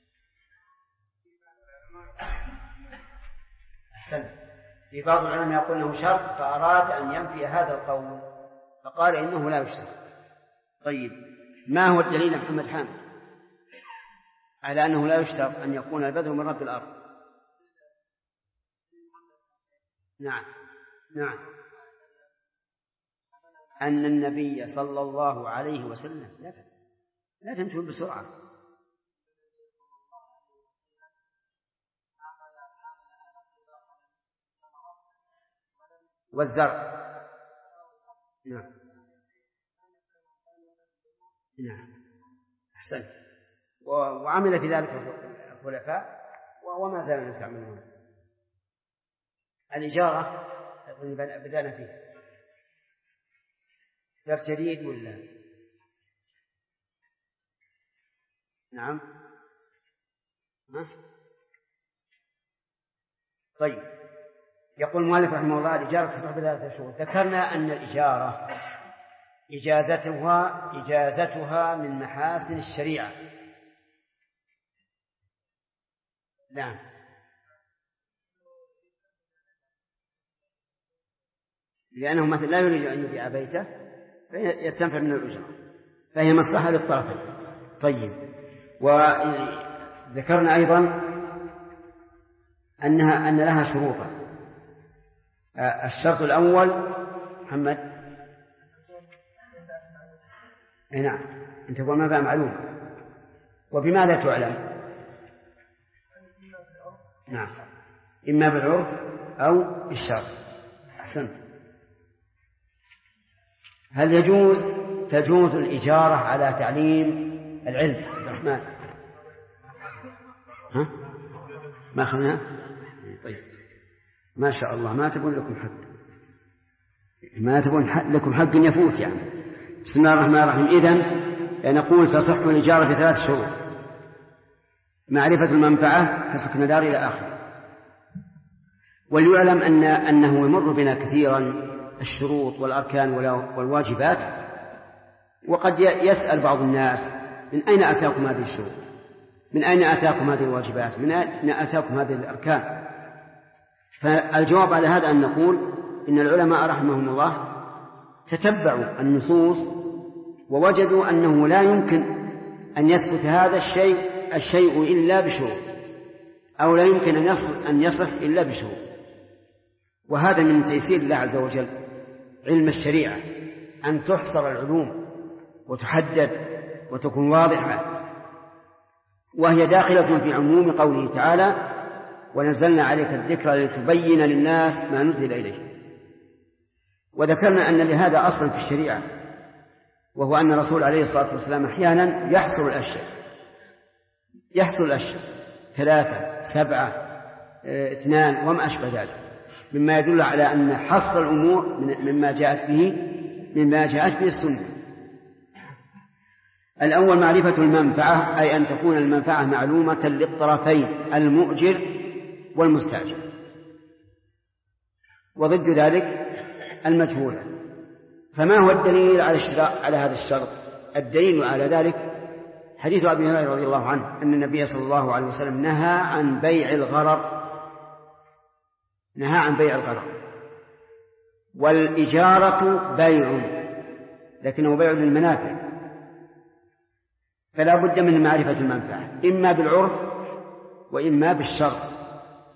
أحسن. في بعض العلماء يقول أنه شرط فأراد أن ينفي هذا القول فقال إنه لا يشترط. طيب ما هو الدليل محمد حامد على أنه لا يشترط أن يكون البذر من رب الأرض؟ نعم أن النبي صلى الله عليه وسلم لا تمشوا بسرعة. والزرع نعم أحسن. وعمل في ذلك الخلفاء وما زال يستعملون. الإجارة بدأنا فيها درس جديد ولا؟ نعم. طيب يقول المؤلف رحمه الله الإجارة تصح بثلاثة شروط. ذكرنا أن الإجارة إجازتها من محاسن الشريعة. نعم لأنه مثلا لا يريد أن يبيع بيته فيستنفع من الأجرة، فهي مصلحة للطرفين. طيب وذكرنا أيضا أن لها شروطا. الشرط الأول محمد نعم أن تكون ما بقى معلوم. وبماذا تعلم؟ نعم إما بالعرف أو بالشرع. أحسنت. هل تجوز الإجارة على تعليم العلم؟ عبد الرحمن ما أخذنا؟ طيب ما شاء الله ما تبون لكم حق يفوت يعني. بسم الله الرحمن الرحيم. إذن نقول تصح الإجارة في 3 شروط: معرفة المنفعة كسكن دار إلى آخره. وليعلم أنه يمر بنا كثيرا الشروط والأركان والواجبات، وقد يسأل بعض الناس من أين أتاكم هذه الشروط، من أين أتاكم هذه الواجبات، من أين أتاكم هذه الأركان. فالجواب على هذا أن نقول إن العلماء رحمهم الله تتبعوا النصوص ووجدوا أنه لا يمكن أن يثبت هذا الشيء إلا بشروط، أو لا يمكن أن يصح إلا بشروط. وهذا من تيسير الله عز وجل علم الشريعة، أن تحصر العلوم وتحدد وتكون واضحة، وهي داخلة في عموم قوله تعالى: ونزلنا عليك الذكر لتبين للناس ما نزل إليه. وذكرنا أن لهذا أصلا في الشريعة، وهو أن الرسول عليه الصلاة والسلام أحيانا يحصر الأشياء 3 7 2 وما أشبه ذلك، مما يدل على أن حصر الأمور مما جاءت به السنة. الأول معرفة المنفعة، أي أن تكون المنفعة معلومة للطرفين المؤجر والمستأجر، وضد ذلك المجهولة. فما هو الدليل على هذا الشرط؟ الدليل على ذلك حديث أبي هريرة رضي الله عنه أن النبي صلى الله عليه وسلم نهى عن بيع الغرر. والإجارة بيع، لكنه بيع للمنافع، فلا بد من معرفة المنفعة إما بالعرف وإما بالشرط.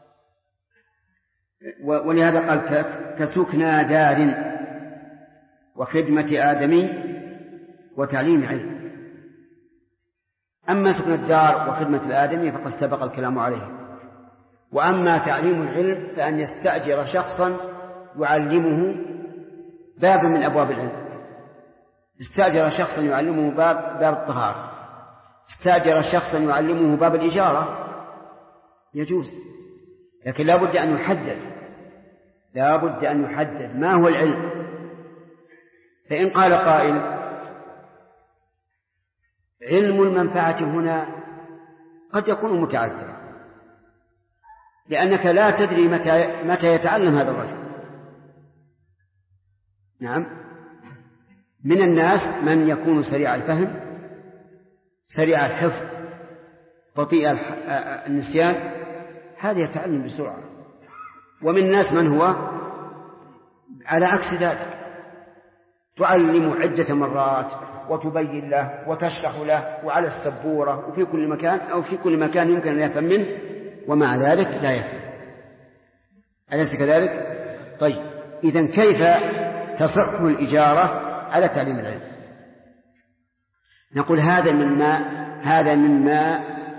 ولهذا قال كسكنى دار وخدمة آدمي وتعليم علم. أما سكن الدار وخدمة الآدمي فقد سبق الكلام عليه. وأما تعليم العلم فأن يستأجر شخصا يعلمه باب من أبواب العلم. استأجر شخصا يعلمه باب الطهارة، استأجر شخصا يعلمه باب الإجارة، يجوز، لكن لا بد أن يحدد ما هو العلم. فإن قال قائل علم المنفعة هنا قد يكون متعذرا، لأنك لا تدري متى يتعلم هذا الرجل. نعم، من الناس من يكون سريع الفهم سريع الحفظ بطيء النسيان، هذا يتعلم بسرعة. ومن الناس من هو على عكس ذلك، تعلم عدة مرات وتبين له وتشرح له وعلى السبورة وفي كل مكان أو في كل مكان يمكن أن يفهم منه، ومع ذلك لا يفهم. أليس كذلك؟ طيب، إذن كيف تصح الإجارة على تعليم العلم؟ نقول هذا مما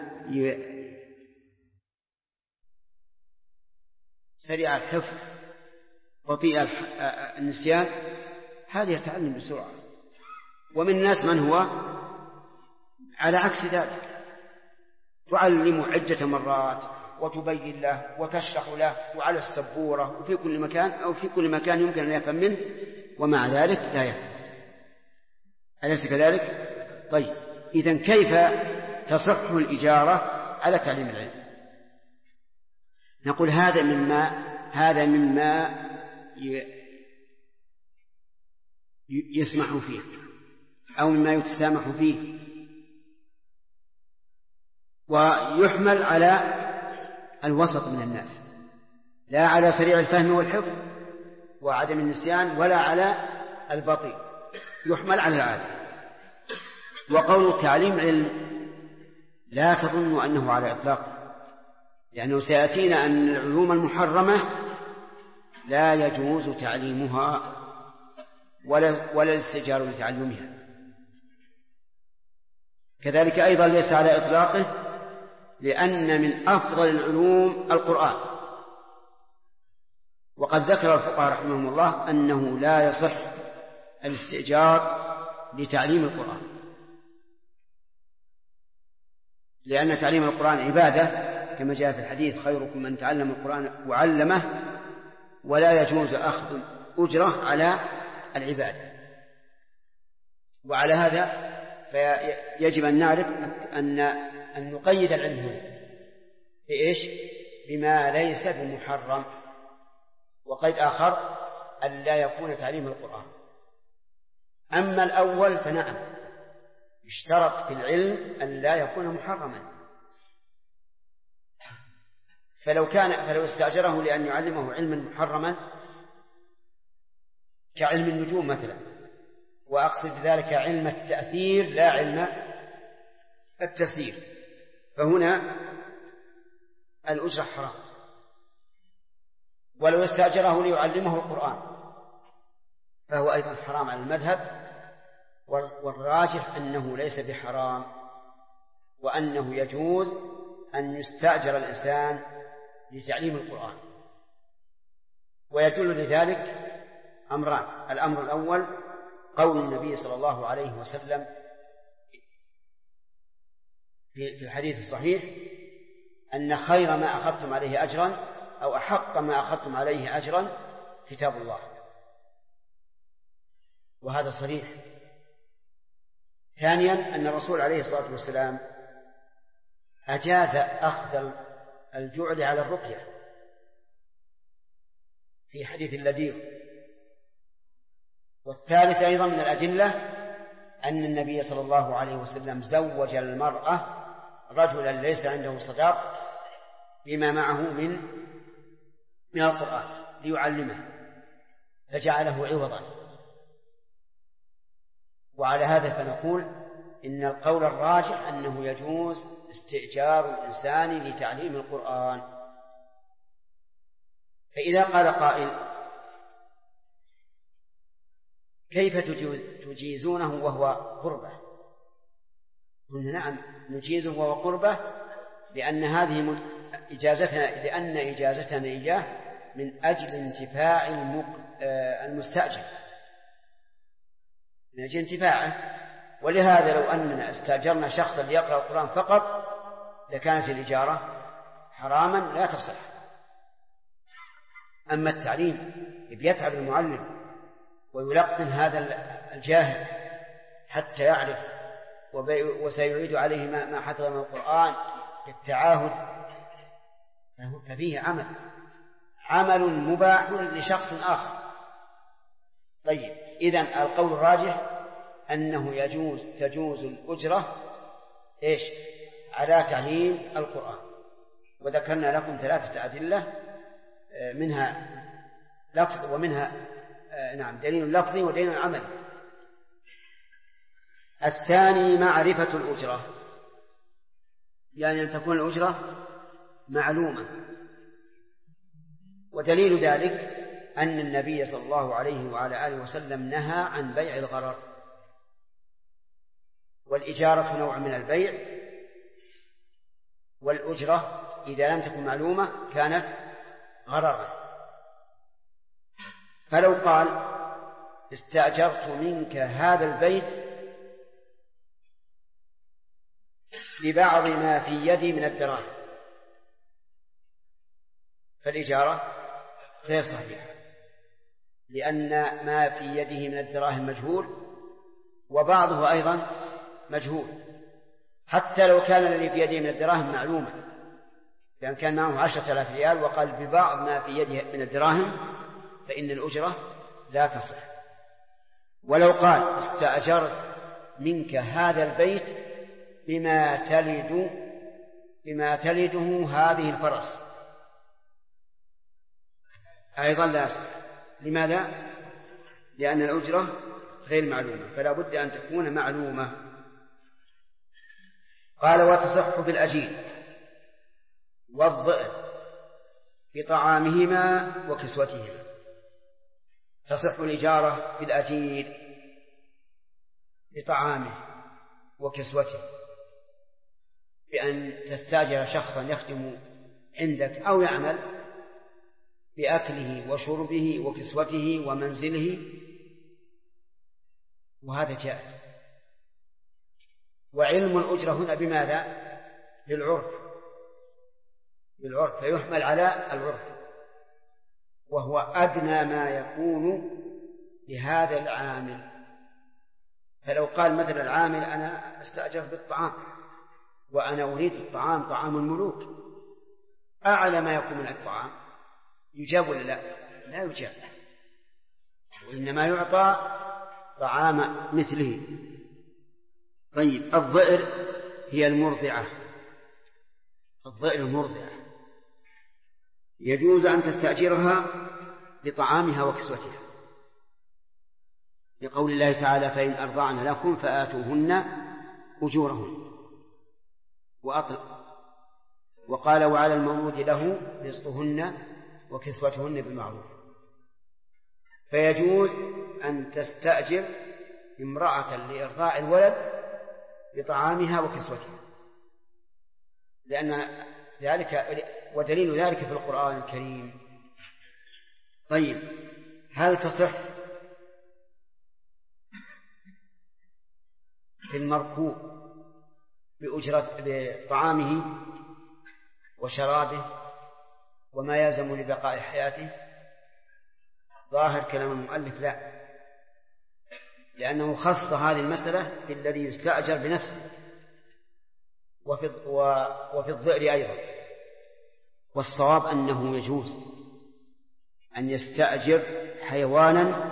سريع الحفظ بطيء النسيان، هذا يتعلم بسرعة. ومن الناس من هو على عكس ذلك، تعلم عدة مرات وتبين له وتشرح له وعلى السبورة وفي كل مكان أو في كل مكان يمكن أن يفهم منه، ومع ذلك لا يفهم. أليس كذلك؟ طيب، إذن كيف تصح الإجارة على تعليم العلم؟ نقول هذا مما يسمح فيه أو مما يتسامح فيه، ويحمل على الوسط من الناس، لا على سريع الفهم والحفظ وعدم النسيان ولا على البطيء، يحمل على العادة. وقول تعليم علم لا تظن أنه على إطلاق، لأنه سيأتينا أن العلوم المحرمة لا يجوز تعليمها ولا الاستئجار لتعلمها. كذلك أيضا ليس على إطلاقه، لأن من أفضل العلوم القرآن، وقد ذكر الفقهاء رحمهم الله أنه لا يصح الاستئجار لتعليم القرآن، لأن تعليم القرآن عبادة، كما جاء في الحديث خيركم من تعلم القرآن وعلمه، ولا يجوز أخذ أجرة على العبادة. وعلى هذا فيجب أن نعرف أن نقيد العلم هنا بإيش؟ بما ليس بمحرم. وقيد آخر أن لا يكون تعليم القرآن. أما الأول فنعم، اشترط في العلم أن لا يكون محرما، فلو استأجره لأن يعلمه علما محرما كعلم النجوم مثلا، وأقصد بذلك علم التأثير لا علم التسيير، فهنا الأجرة حرام. ولو استأجره ليعلمه القرآن فهو أيضا حرام على المذهب، والراجح أنه ليس بحرام، وأنه يجوز أن يستأجر الإنسان لتعليم القرآن. ويدل لذلك أمران: الأمر الأول قول النبي صلى الله عليه وسلم في الحديث الصحيح أن خير ما أخذتم عليه أجرا أو أحق ما أخذتم عليه أجرا كتاب الله، وهذا صريح. ثانيا أن الرسول عليه الصلاة والسلام أجاز أخذ الجعل على الرقية في حديث اللذيذ. والثالث أيضا من الأدلة أن النبي صلى الله عليه وسلم زوج المرأة رجلا ليس عنده صداق بما معه من القرآن ليعلمه، فجعله عوضا. وعلى هذا فنقول إن القول الراجح أنه يجوز استئجار الإنسان لتعليم القرآن. فإذا قال قائل كيف تجيزونه وهو قربة؟ قلنا نعم نجيزه وهو قربة لأن إجازتنا إياه من أجل انتفاع المستأجر، من أجل انتفاعه. ولهذا لو أننا استأجرنا شخصا ليقرأ القرآن فقط لكانت الإجارة حراما لا تصح. أما التعليم يتعب المعلم ويلقن هذا الجاهل حتى يعرف وسيعيد عليه ما حفظ من القرآن بالتعاهد، ففيه عمل مباح لشخص آخر. طيب إذن القول الراجح أنه تجوز الأجرة على تعليم القرآن. وذكرنا لكم 3 أدلة منها لفظ ومنها دليل لفظي ودليل عملي. الثاني معرفة الأجرة، يعني أن تكون الأجرة معلومة. ودليل ذلك أن النبي صلى الله عليه وعلى آله وسلم نهى عن بيع الغرر، والإجارة نوع من البيع، والأجرة إذا لم تكن معلومة كانت غررا. فلو قال استأجرت منك هذا البيت ببعض ما في يدي من الدراهم، فالإجارة غير صحيحة، لأن ما في يده من الدراهم مجهول وبعضه أيضا مجهول، حتى لو كان الذي في يده من الدراهم معلوما، يعني كان معه 10,000 ريال وقال ببعض ما في يده من الدراهم فإن الأجرة لا تصح. ولو قال استأجرت منك هذا البيت بما تلده هذه الفرس أيضا لا يصح. لماذا؟ لأن الأجرة غير معلومة، فلا بد أن تكون معلومة. قال وتصح في الأجير والضئر بطعامهما وكسوتهما. تصح الإجارة في الأجير بطعامه وكسوته، بأن تستاجر شخصا يخدم عندك أو يعمل بأكله وشربه وكسوته ومنزله، وهذا جائز. وعلم الأجرة هنا بماذا؟ بالعرف، فيحمل على العرف، وهو أدنى ما يكون لهذا العامل. فلو قال مثل العامل أنا أستأجر بالطعام وأنا أريد الطعام طعام الملوك، أعلى ما يكون من الطعام، يجاب ولا لا يجاب، وإنما يعطى طعام مثله. طيب الضئر هي المرضعة، الضئر المرضعة يجوز أن تستأجرها بطعامها وكسوتها، لقول الله تعالى فإن أرضعن لكم فآتوهن أجورهن وقال وعلى المولود له رزقهن وكسوتهن بالمعروف. فيجوز أن تستأجر امرأة لإرضاع الولد بطعامها وكسوتها، لأن ذلك ودليل ذلك في القرآن الكريم. طيب هل تصح في المركوب بطعامه وشرابه وما يلزم لبقاء حياته؟ ظاهر كلام المؤلف لا، لأنه خص هذه المسألة في الذي يستأجر بنفسه وفي الضئر أيضا. والصواب أنه يجوز أن يستأجر حيوانا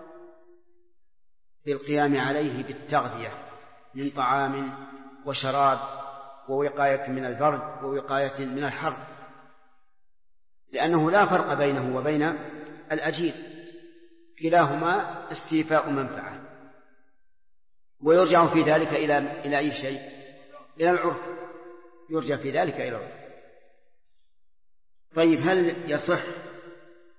بالقيام عليه بالتغذية من طعام وشراب ووقاية من البرد ووقاية من الحر، لأنه لا فرق بينه وبين الأجير، كلاهما استيفاء منفعة. ويرجع في ذلك إلى أي شيء؟ إلى العرف، يرجع في ذلك إلى العرف. طيب هل يصح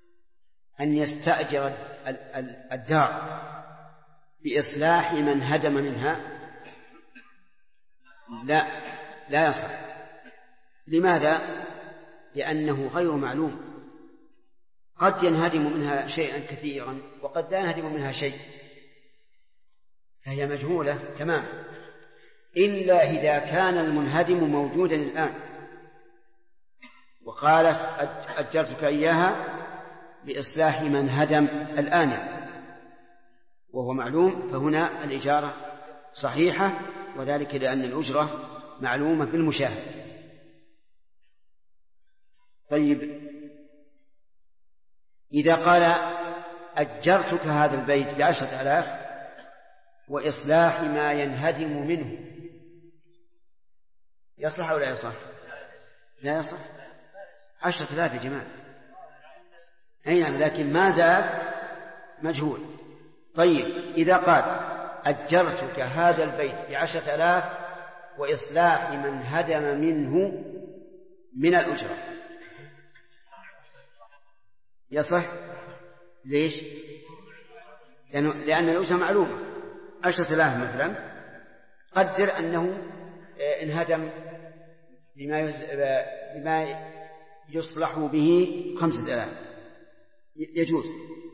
أن يستأجر الدار بإصلاح من هدم منها لا يصح. لماذا؟ لأنه غير معلوم، قد ينهدم منها شيئا كثيرا وقد لا ينهدم منها شيء، فهي مجهولة تماما، إلا إذا كان المنهدم موجودا الآن وقال أجرتك إياها بإصلاح من هدم الآن وهو معلوم، فهنا الإجارة صحيحة، وذلك لأن الأجرة معلومة بالمشاهد. طيب، إذا قال أجرتك هذا البيت ب10,000 وإصلاح ما ينهدم منه، يصلح أو لا يصلح؟ لا يصلح. 10,000 يا جماعة، أي نعم، لكن ما زاد مجهول. طيب، إذا قال أجرتك هذا البيت ب10,000 وإصلاح من هدم منه من الأجرة، يصح. ليش؟ لأن الأجرة معلومة. 10,000 مثلا، قدر أنه انهدم بما يصلح به 5,000، يجوز،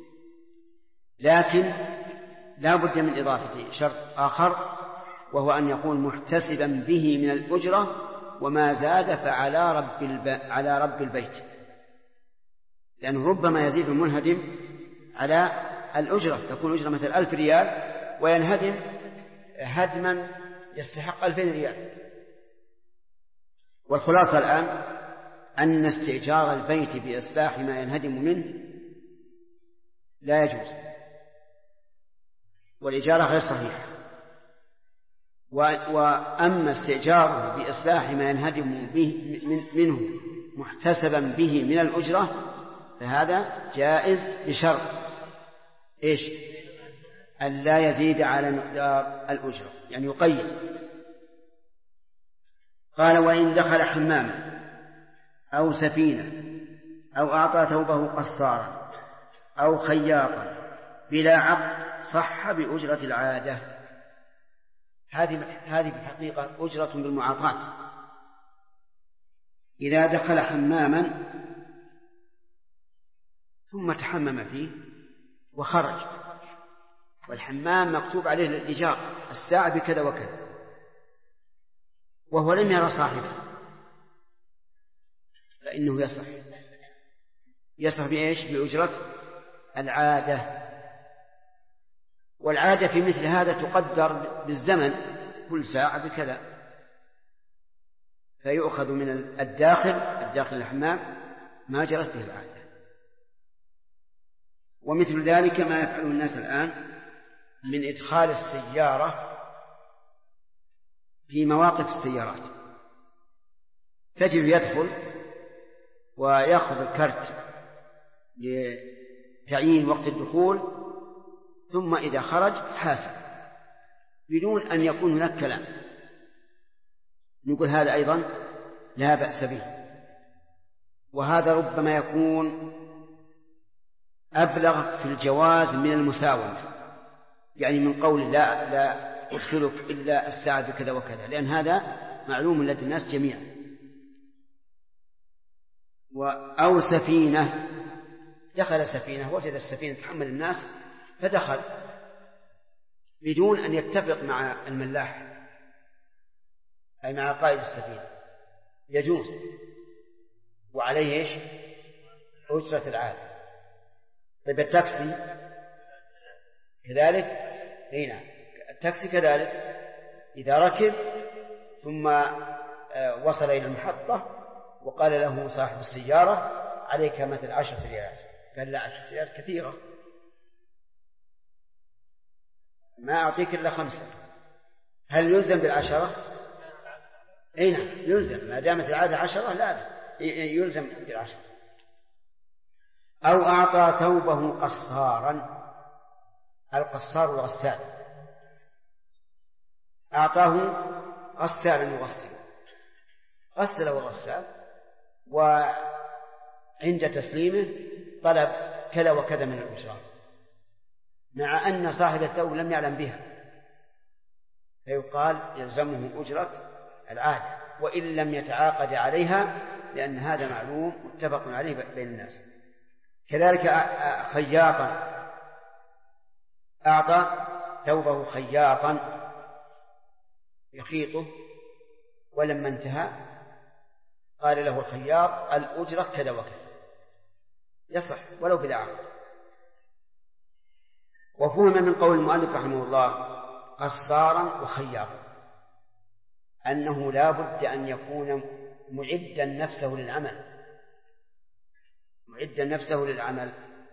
لكن لا بد من إضافة شرط آخر، وهو أن يكون محتسبا به من الأجرة، وما زاد فعلى رب البيت، لأنه ربما يزيد المنهدم على الأجرة، تكون الأجرة مثل 1000 ريال وينهدم هدما يستحق 2000 ريال. والخلاصة الآن أن استئجار البيت بإصلاح ما ينهدم منه لا يجوز، والإجارة غير صحيحة. وأما استئجاره بإصلاح ما ينهدم به منه محتسبا به من الأجرة فهذا جائز بشرط إيش؟ أن لا يزيد على مقدار الأجرة، يعني يقيد. قال: وإن دخل حماما أو سفينة أو أعطى ثوبه قصارا أو خياطا بلا عقد صح بأجرة العادة. هذه بالحقيقة أجرة بالمعاطاة. إذا دخل حماما ثم تحمم فيه وخرج، والحمام مكتوب عليه الإيجار الساعة بكذا وكذا، وهو لم يرى صاحبه، فإنه يصح بإيش؟ بأجرة العادة. والعادة في مثل هذا تقدر بالزمن، كل ساعة بكذا، فيؤخذ من الداخل الحمام ما جرت به العادة. ومثل ذلك ما يفعله الناس الآن من إدخال السيارة في مواقف السيارات، تجد يدخل ويأخذ الكرت لتعيين وقت الدخول، ثم إذا خرج حاسب بدون أن يكون هناك كلام. نقول هذا أيضا لا بأس به، وهذا ربما يكون أبلغ في الجواز من المساومة، يعني من قول لا أدخلك إلا الساعة بكذا وكذا، لأن هذا معلوم لدى الناس جميعا. أو سفينة، دخل سفينة وجد السفينة تحمل الناس فدخل بدون أن يتفق مع الملاح أي مع قائد السفينة، يجوز، وعليه إيش؟ أجرة العادة. طيب التاكسي كذلك، هنا التاكسي كذلك، إذا ركب ثم وصل إلى المحطة وقال له صاحب السيارة عليك مثل 10 ريال، قال لا 10 ريال كثيرة، ما أعطيك إلا 5، هل يلزم ب10؟ أي نعم يلزم، ما دامت العادة 10 لازم يلزم ب10. أو أعطى ثوبه قصارا، القصار الغسال، أعطاه غسالا يغسل، غسله الغسال، وعند تسليمه طلب كذا وكذا من الأجرة، مع أن صاحب الثوب لم يعلم بها، فيقال يلزمه أجرة العادة وإن لم يتعاقد عليها، لأن هذا معلوم متفق عليه بين الناس. كذلك خياطا أعطى ثوبه خياطا يخيطه، ولما انتهى قال له الخياط الأجرة كذا وكذا، يصح ولو بلا عقد. وفهم من قول المؤلف رحمه الله قصارا وخياطا أنه لا بد أن يكون معدا نفسه للعمل،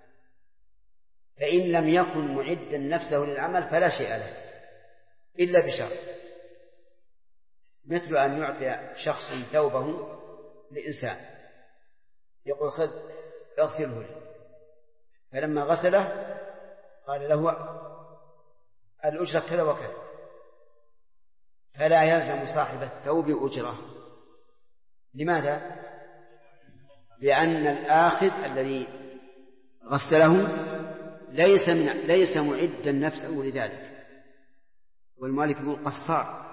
فإن لم يكن معدا نفسه للعمل فلا شيء له إلا بشرط، مثل أن يعطي شخص ثوبه لإنسان يقول خذ اغسله لي، فلما غسله قال له الأجرة كذا وكذا، فلا يلزم صاحب الثوب أجرة. لماذا؟ لأن الآخذ الذي غسله ليس معدا نفسه لذلك، والمالك يقول قصار،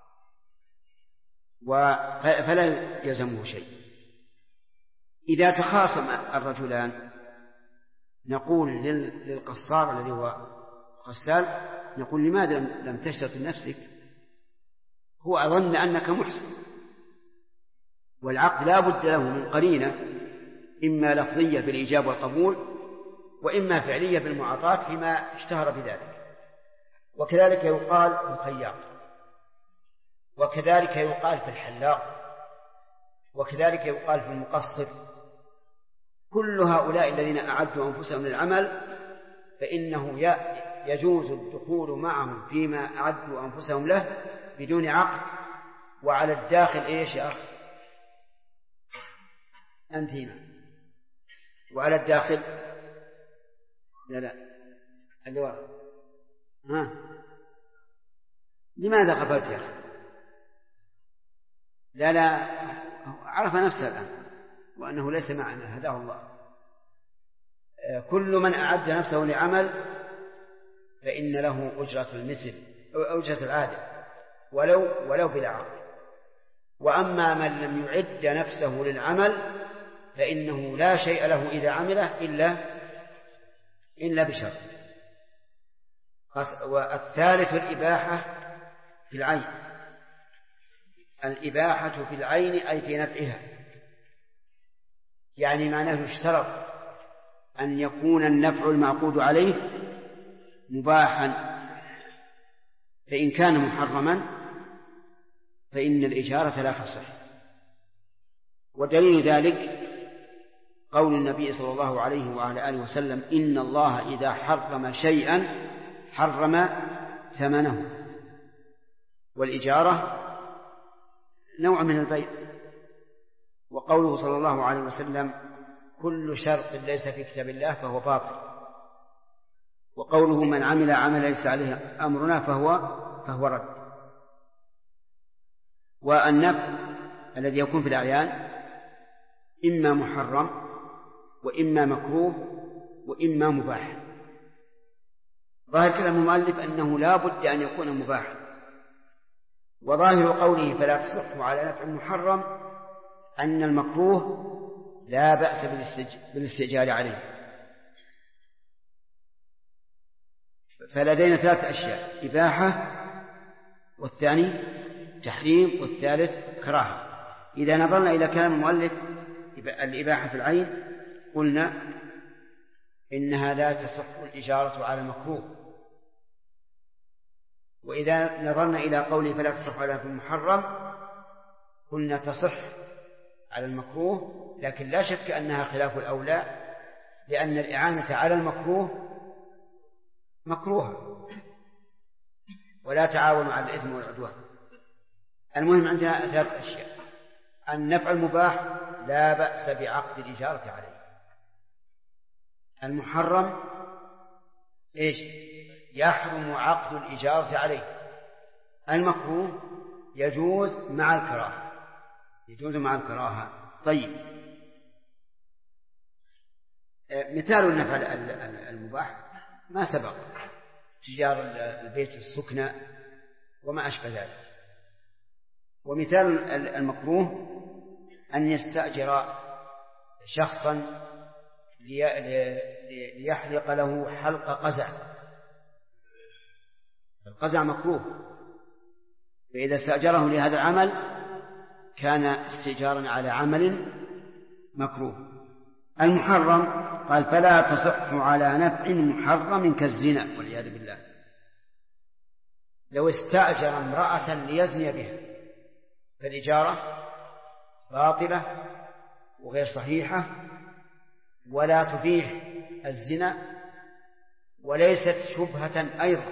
فلا يلزمه شيء. إذا تخاصم الرجلان نقول للقصار الذي هو غسال، نقول لماذا لم تشترط لنفسك؟ هو أظن أنك محسن، والعقد لا بد له من قرينة، إما لفظية بالإيجاب والقبول، وإما فعلية بالمعاطاة فيما اشتهر بذلك. وكذلك يقال في الخياط، وكذلك يقال في الحلاق، وكذلك يقال في المقصر. كل هؤلاء الذين أعدوا أنفسهم للعمل فإنه يجوز الدخول معهم فيما أعدوا أنفسهم له بدون عقد. وعلى الداخل إيش يا أخ أنتينا؟ وعلى الداخل لا اللي وراء لماذا قفلت يا أخي؟ لا عرف نفسه الآن وأنه ليس معنا، هداه الله. كل من أعد نفسه لعمل فإن له أجرة المثل أو أجرة العادة ولو بلا عقد. وأما من لم يعد نفسه للعمل فإنه لا شيء له إذا عمله إلا بشرط. والثالث الإباحة في العين. الإباحة في العين أي في نفعها، يعني معناه يشترط أن يكون النفع المعقود عليه مباحا، فإن كان محرما فإن الإجارة لا تصح. ودليل ذلك قول النبي صلى الله عليه وعلى آله وسلم إن الله إذا حرم شيئا حرم ثمنه. والإجارة نوع من البيع. وقوله صلى الله عليه وسلم كل شرط ليس في كتاب الله فهو باطل. وقوله من عمل عملا ليس عليه أمرنا فهو رد. والنفع الذي يكون في الأعيان إما محرم وإما مكروه وإما مباح. ظاهر كلام المؤلف أنه لا بد أن يكون مباحا، وظاهر قوله فلا تصح على نفع محرم أن المكروه لا بأس بالاستئجار عليه. فلدينا ثلاث أشياء: إباحة، والثاني تحريم، والثالث كراهة. إذا نظرنا إلى كلام المؤلف الإباحة في العين قلنا إنها لا تصح الإجارة على المكروه. وإذا نظرنا إلى قوله فلا تصح على المحرم قلنا تصح على المكروه، لكن لا شك أنها خلاف الأولى، لأن الإعانة على المكروه مكروهة ولا تعاونوا على الإثم والعدوان. المهم عندنا ثلاث أشياء: النفع المباح لا بأس بعقد الإجارة عليه. المحرم إيش؟ يحرم عقد الإجارة عليه. المكروه يجوز مع الكراهة. طيب، مثال النفع المباح ما سبق، تجار البيت السكنى وما أشبه ذلك. ومثال المكروه أن يستأجر شخصا ليحلق له حلق قزع. القزع مكروه، فإذا استأجره لهذا العمل كان استئجارا على عمل مكروه. المحرم قال فلا تصح على نفع محرم كالزنا والعياذ بالله. لو استأجر امرأة ليزني بها فالإجارة باطلة وغير صحيحة ولا تبيح الزنا، وليست شبهة أيضا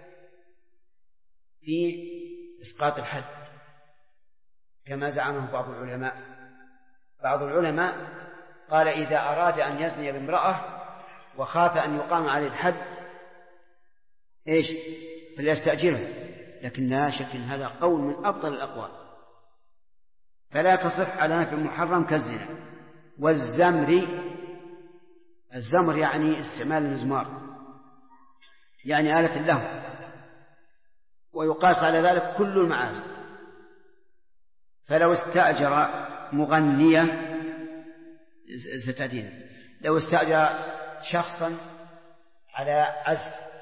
في إسقاط الحد كما زعمه بعض العلماء. بعض العلماء قال إذا أراد أن يزني بامرأة وخاف أن يقام عليه الحد إيش فليستأجره، لكن لا شك أن هذا قول من أفضل الأقوال. فلا تصح على نفع محرم كالزنا. والزمر، الزمر يعني استعمال المزمار، يعني آلة اللهو، ويقاس على ذلك كل المعازف. فلو استأجر مغنية ستدين، لو استأجر شخصا على عزف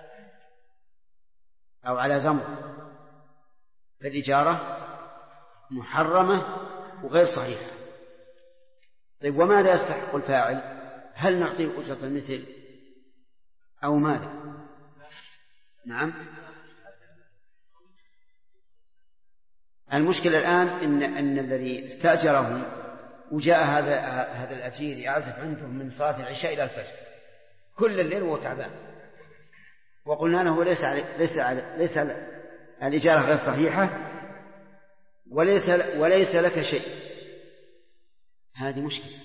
أو على زمر فالإجارة محرمة وغير صحيحة. طيب وماذا يستحق الفاعل؟ هل نعطيه أجرة المثل أو ماذا؟ نعم، المشكلة الآن إن الذي استأجره وجاء هذا الأجير يعزف عندهم من صلاة العشاء إلى الفجر كل الليل وهو تعبان، وقلنا له ليس الإجارة غير صحيحة وليس لك شيء. هذه مشكلة.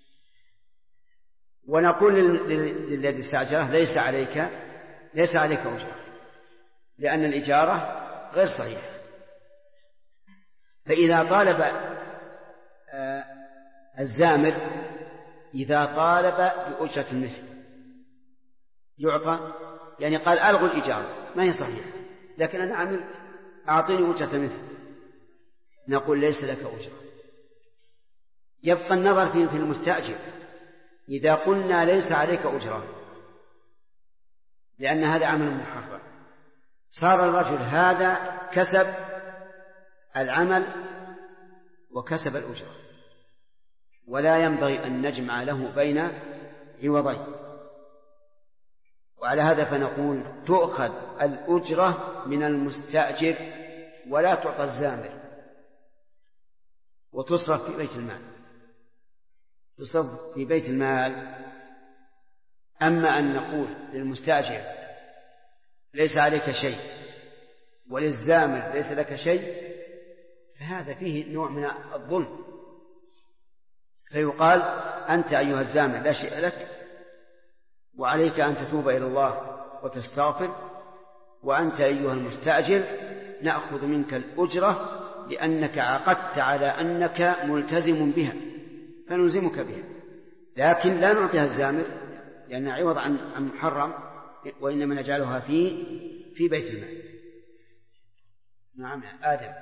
ونقول للذي استأجره ليس عليك أجرة، لأن الإجارة غير صحيحة. فإذا طالب الزامر إذا طالب بأجرة المثل يعطى، يعني قال ألغوا الإجارة ما هي صحيحة لكن أنا عملت أعطيني أجرة المثل، نقول ليس لك أجرة. يبقى النظر في المستأجر. إذا قلنا ليس عليك أجرة لأن هذا عمل محرم، صار الرجل هذا كسب العمل وكسب الأجرة، ولا ينبغي أن نجمع له بين عوضين. وعلى هذا فنقول تؤخذ الأجرة من المستأجر ولا تعطى الزامر، وتصرف في بيت المال، تصرف في بيت المال. أما أن نقول للمستأجر ليس عليك شيء وللزامر ليس لك شيء فهذا فيه نوع من الظلم. فيقال أنت أيها الزامر لا شيء لك وعليك أن تتوب إلى الله وتستغفر، وأنت أيها المستأجر نأخذ منك الأجرة لأنك عقدت على أنك ملتزم بها فنلزمك بها، لكن لا نعطيها الزامر لأن عوض عن محرم، وإنما نجعلها في بيت المال. نعم آدم.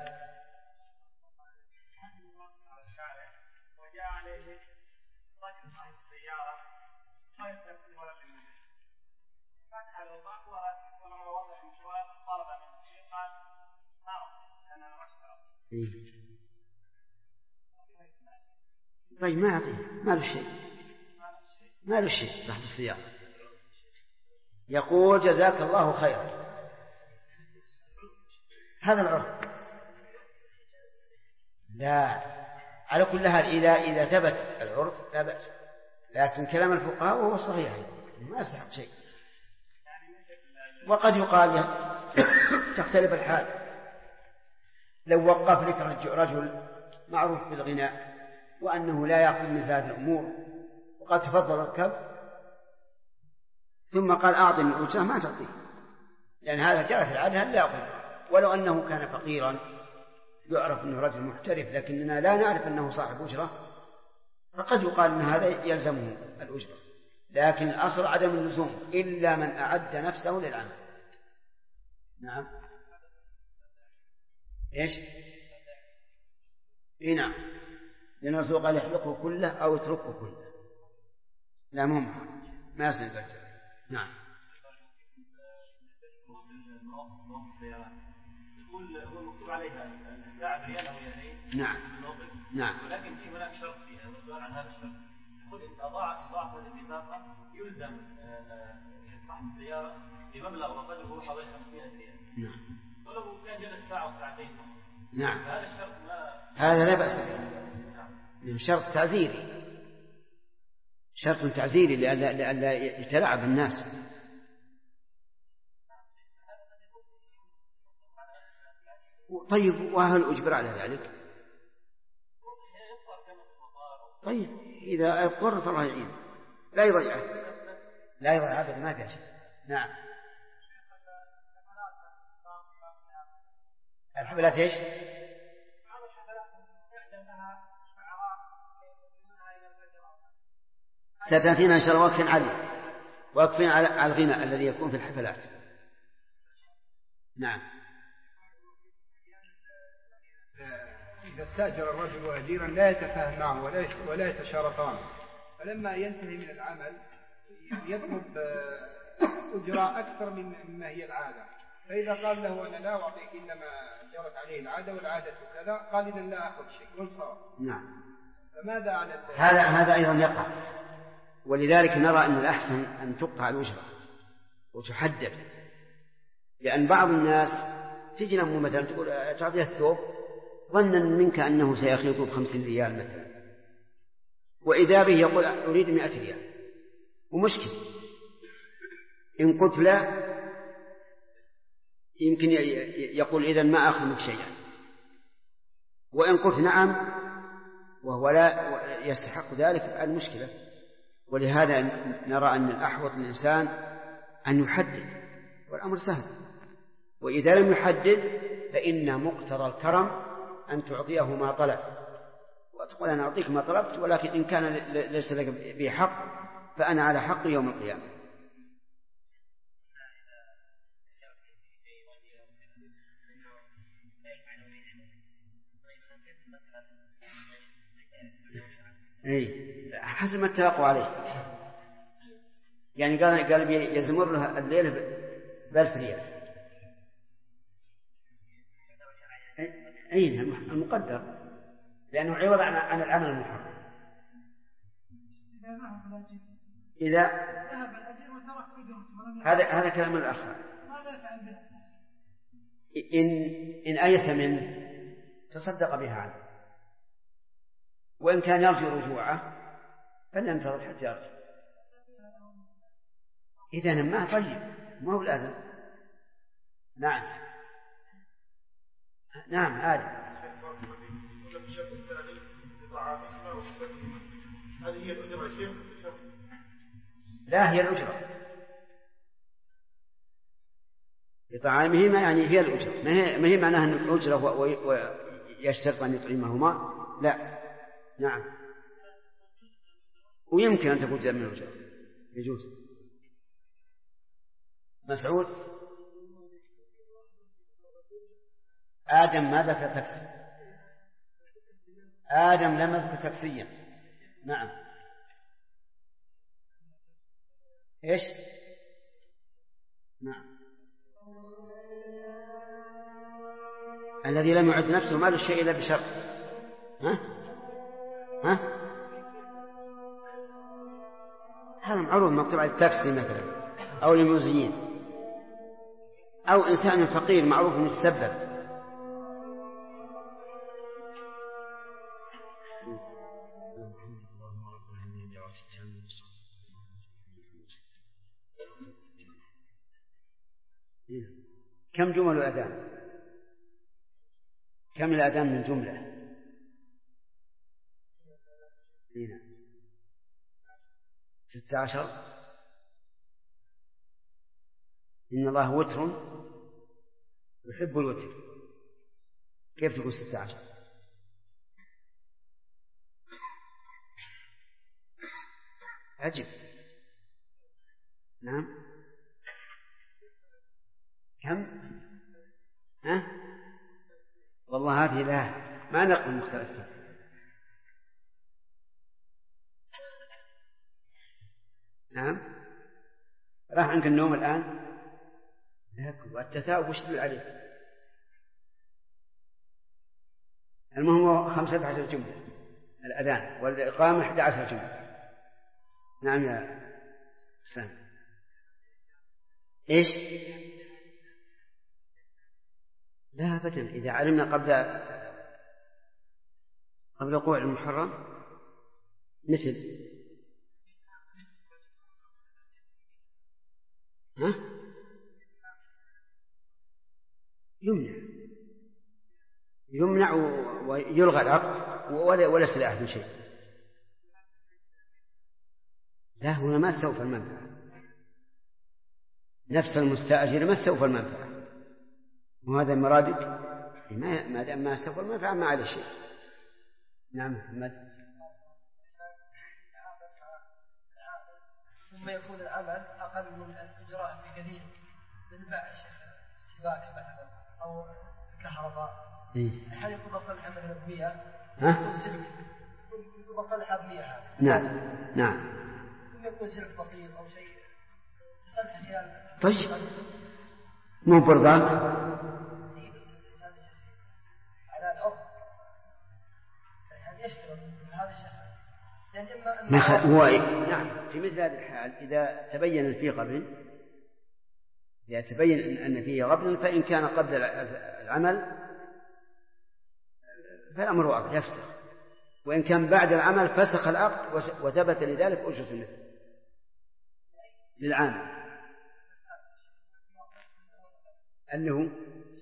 طيب ما أعطيه، ما له شيء صاحب السيارة يقول جزاك الله خيرا، هذا العرف. لا، على كل حال إذا ثبت العرف ثبت، لكن كلام الفقهاء وهو الصحيح ما يستحق شيء. وقد يقال تختلف الحال، لو وقف لك رجل معروف بالغناء وأنه لا يأخذ مثل هذه الأمور وقد تفضل الركب ثم قال أعطني الأجرة ما تعطيه، لأن هذا جرى في العادة لا يأخذ، ولو أنه كان فقيرا يعرف أنه رجل محترف لكننا لا نعرف أنه صاحب أجرة فقد يقال أن هذا يلزمه الأجرة. لكن الأصل عدم اللزوم إلا من أعد نفسه للعمل. نعم. إيش؟ إيه نعم، لنرزق قال يحلقه كله أو يتركه كله، لا مهم ما يصير ذلك. نعم. يقول هو مكتوب عليها الساعة بريال أو ريالين. نعم. نعم. ولكن في هناك شرط فيها، مسؤول عن هذا الشرط. يقول إن أضاعت هذه البطاقة يلزم صاحب السيارة بمبلغ وقدره حوالي 500 ريال. نعم. ولو كان جلس ساعة أو ساعتين. نعم. هذا الشرط هذا لا بأس به. نعم. شرط تعزيري، شرط تعزيري لألا يتلاعب الناس. طيب وهل أجبر على ذلك؟ طيب إذا اضطر فالله يعين، لا يضيعه، لا يضيع أبدا، ما في شيء. نعم. الحفلات ايش؟ ستأتينا إن شاء الله وقف على الغناء الذي يكون في الحفلات. نعم. إذا استأجر الرجل أجيرا لا يتفاهم معه ولا يتشارطان، فلما ينتهي من العمل يطلب أجراء أكثر مما هي العادة، فإذا قال له أنا لا أعطيك إلا ما جرت عليه العادة والعادة كذا، قال إذا لا أخذ شيء وانصرف. نعم. فماذا على هذا أيضا يقع، ولذلك نرى أن الأحسن أن تقطع الأجرة وتحدد، لأن بعض الناس تجي له مثلا تقول تعطيه الثوب ظنا منك أنه سيخلطه ب50 ريال مثلا، وإذا به يقول أريد 100 ريال، ومشكل إن قلت لا يمكن يقول إذن ما أخذ منك شيئا، وإن قلت نعم وهو لا يستحق ذلك المشكلة. ولهذا نرى أن الأحوط للإنسان أن يحدد، والأمر سهل، وإذا لم يحدد فإن مقتضى الكرم أن تعطيه ما طلب، وتقول أنا أعطيك ما طلبت، ولكن إن كان ليس لك به حق فأنا على حق يوم القيامة. أي حسب ما اتفقوا عليه، يعني قال يزمر له الليلة ب1000 ريال. أي المقدر، لأنه عوض عن العمل المحرم. إذا هذا كلام الآخر. إن أيس منه تصدق بها عنه، وإن كان يرجو رجوعه فلينتظر حتى يرجع. إذا ما طيب ما هو لازم. نعم. نعم هذه هي الأجرة شيخ؟ لا، هي الأجرة بطعامهما، يعني هي الأجرة، ما هي معناها أن الأجرة ويشترط أن يطعمهما، لا. نعم. ويمكن أن تكون جزء من الأجرة، يجوز. مسعود آدم ما ذكر تكسي، آدم لم يذكر تكسيا. نعم. إيش؟ نعم. الذي لم يعد نفسه ما له شيء إلا بشرط. هذا معروف، مكتوب على التاكسي مثلا أو الموزيين، أو إنسان فقير معروف أنه يتسبب. كم جمل الأذان؟ كم الأذان من جملة؟ هنا 16. إن الله وتر يحب الوتر، كيف تقول 16؟ عجب. نعم. كم؟ والله هذه لا ما نقل مختلف فيها. نعم. راح عنك النوم الآن. والتثاؤب وش تدل عليه؟ المهم 15 جملة الأذان والإقامة 11 جملة. نعم يا سلام. إيش؟ لا أبدا. إذا علمنا قبل وقوع المحرم مثل يمنع ويلغى العقد ولا سلاح من شيء. لا، هنا ما استوفى المنفعة. نفس المستأجر ما استوفى المنفعة، وهذا مرادك ما دام ما استوفى المنفعة ما عليه شيء. نعم محمد. ثم يكون العمل أقل من الإجراء بكثير، مثل السباكة مثلا أو الكهرباء. هل يكون أصل العمل الربية؟ يكون أصل الحبية هذا. نعم. ثم يكون سلف بسيط أو شيء. طيب مو برضاك على الأرض يعني يشتغل هذا الشيء. هو نعم. في مثل هذه الحال إذا تبين فيه غبن، إذا تبين أن فيه غبن، فإن كان قبل العمل فالأمر واضح يفسخ، وإن كان بعد العمل فسخ العقد وثبت لذلك أجرة المثل للعامل. أنه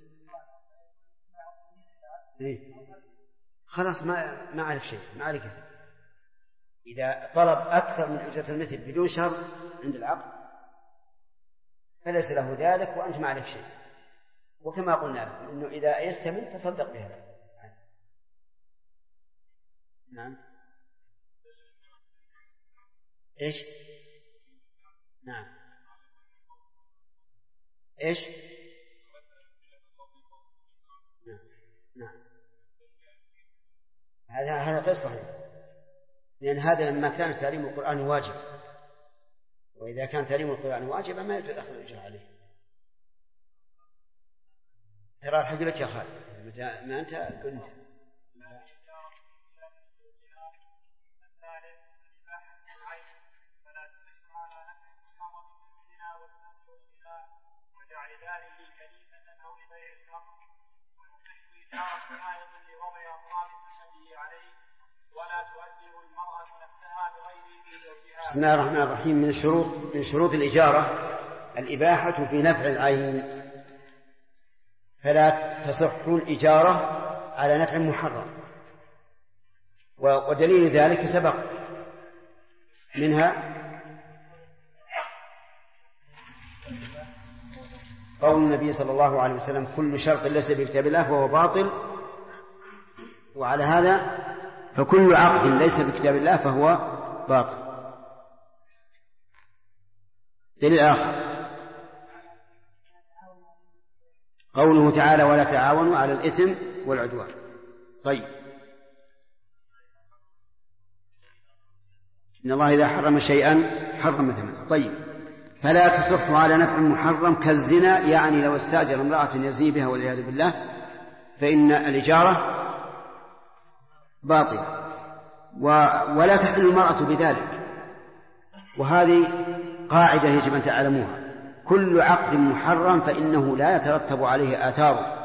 خلاص ما عليك شيء، ما عليك. إذا طلب أكثر من أجرة المثل بدون شرط عند العقد فليس له ذلك وأنت ما عليك شيء. وكما قلنا إنه إذا يستمر تصدق بهذا. نعم. إيش؟ نعم. إيش؟ نعم. هذا غير صحيح، لأن هذا لما كان تعليم القرآن واجب، وإذا كان تعليم القرآن واجبا ما يجوز أخذ الأجر عليه. ترى الحق لك يا خالد ما أنت قلت. بسم الله الرحمن الرحيم. من شروط الإجارة الإباحة في نفع العين، فلا تصح الإجارة على نفع محرم. ودليل ذلك سبق منها قول النبي صلى الله عليه وسلم: كل شرط ليس بكتاب الله فهو باطل. وعلى هذا فكل عقد ليس بكتاب الله فهو باطل. دليل آخر قوله تعالى: ولا تعاونوا على الإثم والعدوان. طيب، إن الله إذا حرم شيئا حرم ثمنه. طيب، فلا تصح على نفع محرم كالزنا، يعني لو استأجر امرأة يزني بها والعياذ بالله فإن الإجارة باطلة، ولا تحل المرأة بذلك. وهذه قاعدة يجب أن تعلموها: كل عقد محرم فإنه لا يترتب عليه آثار.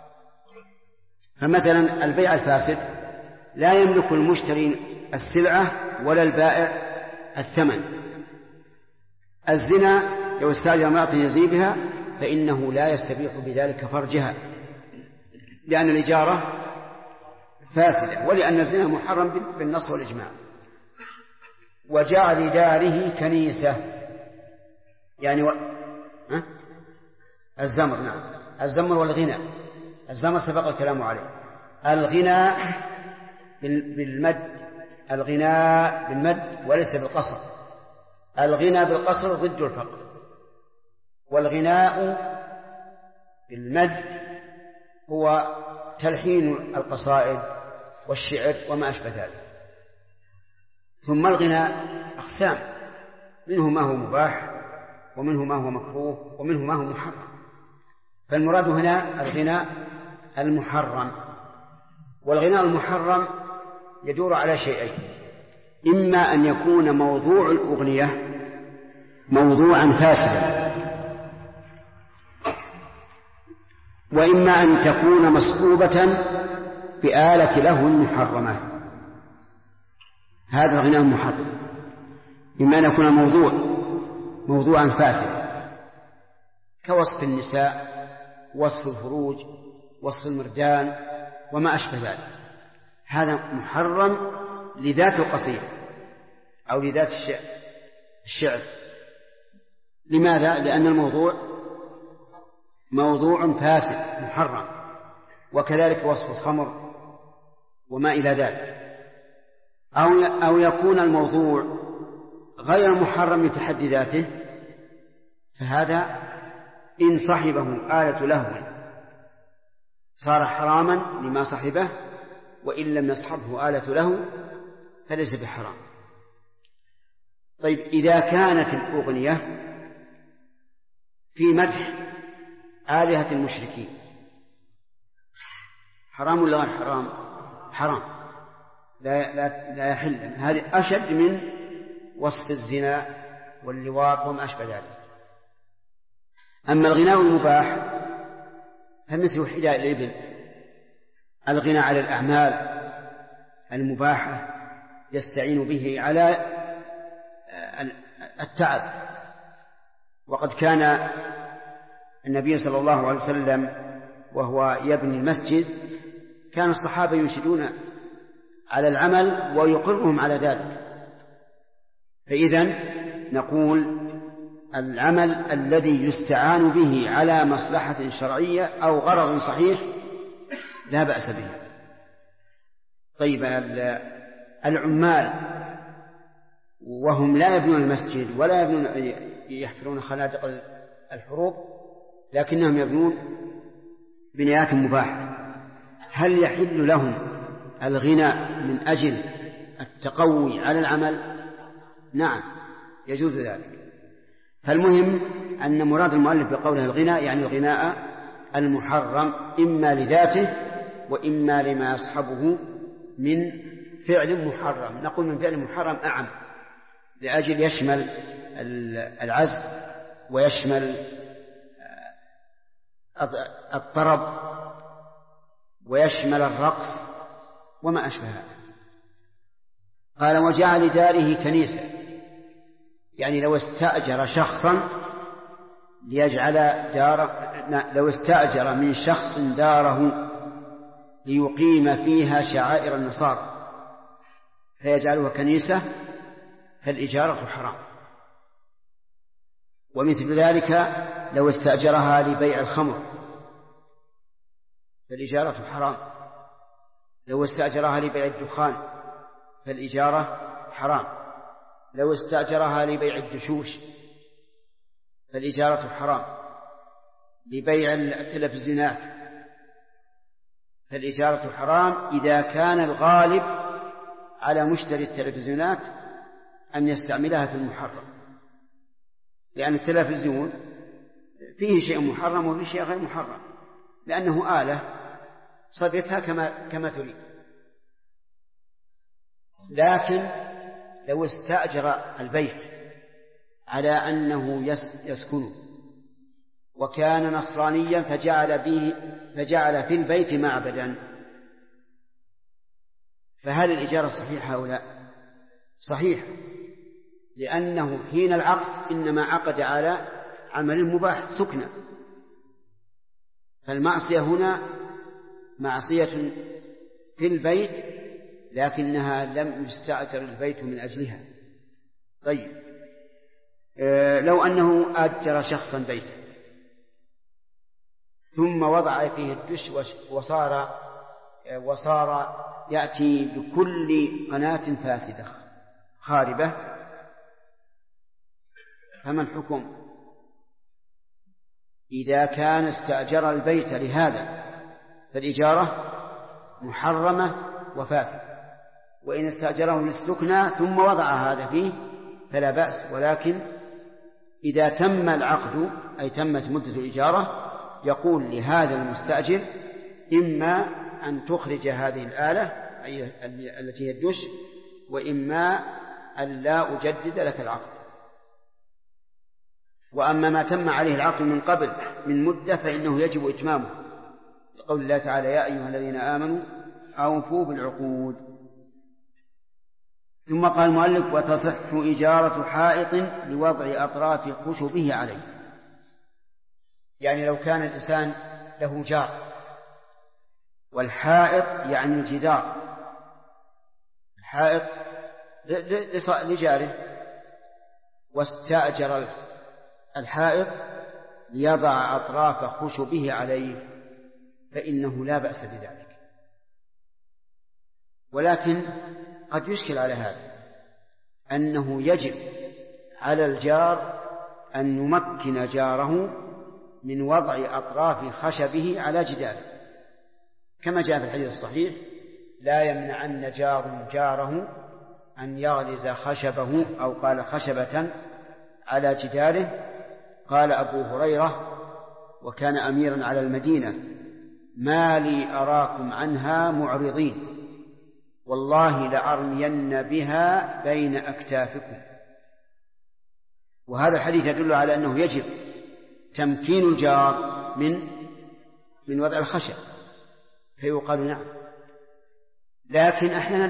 فمثلا البيع الفاسد لا يملك المشتري السلعة ولا البائع الثمن. الزنا لو استأجر امرأة يزني بها فإنه لا يستبيح بذلك فرجها، لأن الإجارة فاسدة، ولأن الزنا محرم بالنص والإجماع. وجعل داره كنيسة، يعني الزمر. نعم، الزمر والغنى. الزمر سبق الكلام عليه. الغنى بالمد، الغناء بالمد وليس بالقصر. الغنى بالقصر ضد الفقر، والغناء بالمد هو تلحين القصائد والشعر وما أشبه ذلك. ثم الغناء أقسام، منه ما هو مباح ومنه ما هو مكروه ومنه ما هو محرم. فالمراد هنا الغناء المحرم. والغناء المحرم يدور على شيئين: إما أن يكون موضوع الأغنية موضوعا فاسدا، وإما أن تكون مصحوبة بآلة لهو محرمة. هذا الغناء المحرم، إما أن يكون الموضوع موضوعا فاسدا كوصف النساء، وصف الفروج، وصف المردان وما أشبه ذلك، هذا محرم لذات القصيدة أو لذات الشعر. لماذا؟ لأن الموضوع موضوع فاسد محرم. وكذلك وصف الخمر وما إلى ذلك. أو يكون الموضوع غير محرم في حد ذاته، فهذا إن صحبه آلة لهو صار حراما لما صحبه، وإن لم يصحبه آلة لهو فليس بحرام. طيب، إذا كانت الأغنية في مدح آلهة المشركين حرام ولا غير حرام؟ حرام، لا يحل. هذه أشد من وصف الزنا واللواط وما أشبه ذلك. أما الغناء المباح فمثل حذاء الإبل، الغنى على الأعمال المباحة يستعين به على التعب. وقد كان النبي صلى الله عليه وسلم وهو يبني المسجد كان الصحابة ينشدون على العمل ويقرهم على ذلك. فإذن نقول العمل الذي يستعان به على مصلحة شرعية أو غرض صحيح لا بأس به. طيب، العمال وهم لا يبنون المسجد ولا يحفرون خنادق الحروب، لكنهم يبنون بنيات مباحة، هل يحل لهم الغناء من أجل التقوي على العمل؟ نعم، يجوز ذلك. فالمهم أن مراد المؤلف بقوله الغناء يعني الغناء المحرم، إما لذاته وإما لما يصحبه من فعل محرم. نقول من فعل محرم أعم، لأجل يشمل العزف ويشمل الطرب ويشمل الرقص وما أشبه هذا. قال: وجعل داره كنيسة، يعني لو استأجر شخصا ليجعل لو استأجر من شخص داره ليقيم فيها شعائر النصارى فيجعلها كنيسة فالإجارة حرام. ومثل ذلك لو استأجرها لبيع الخمر فالإجارة حرام، لو استأجرها لبيع الدخان فالإجارة حرام، لو استأجرها لبيع الدشوش فالإجارة حرام، لبيع التلفزيونات فالإجارة حرام إذا كان الغالب على مشتري التلفزيونات أن يستعملها في المحرم، لأن التلفزيون فيه شيء محرم وفيه شيء غير محرم، لأنه آلة صرفتها كما تريد. لكن لو استأجر البيت على أنه يسكنه وكان نصرانيا فجعل في البيت معبدا، فهل الإجارة صحيحة أو لا؟ صحيح، لأنه حين العقد إنما عقد على عمل مباح سكنة، فالمعصية هنا معصية في البيت لكنها لم يستأجر البيت من أجلها. طيب، لو أنه أجر شخصا بيتا ثم وضع فيه الدش وصار يأتي بكل قناة فاسدة خاربة، فما الحكم إذا كان استأجر البيت لهذا فالإجارة محرمة وفاسدة، وإن استأجره للسكنى ثم وضع هذا فيه فلا بأس، ولكن إذا تم العقد أي تمت مدة الإجارة يقول لهذا المستأجر إما أن تخرج هذه الآلة أي التي هي الدش، وإما أن لا أجدد لك العقد. وأما ما تم عليه العقد من قبل من مدة فإنه يجب إتمامه، لقول الله تعالى يا أيها الذين آمنوا أوفوا بالعقود. ثم قال المؤلف وتصح إجارة حائط لوضع أطراف خشبه عليه. يعني لو كان الإنسان له جار، والحائط يعني الجدار، الحائط لجاره، واستأجر الحائط ليضع أطراف خشبه عليه فإنه لا بأس بذلك. ولكن قد يشكل على هذا أنه يجب على الجار أن يمكن جاره من وضع أطراف خشبه على جداره، كما جاء في الحديث الصحيح لا يمنعن جار جاره أن يغرز خشبه أو قال خشبة على جداره. قال أبو هريرة وكان أميرا على المدينة ما لي أراكم عنها معرضين والله لأرمين بها بين أكتافكم. وهذا الحديث يدل على أنه يجب تمكين الجار من وضع الخشب، فيقال نعم، لكن أحيانا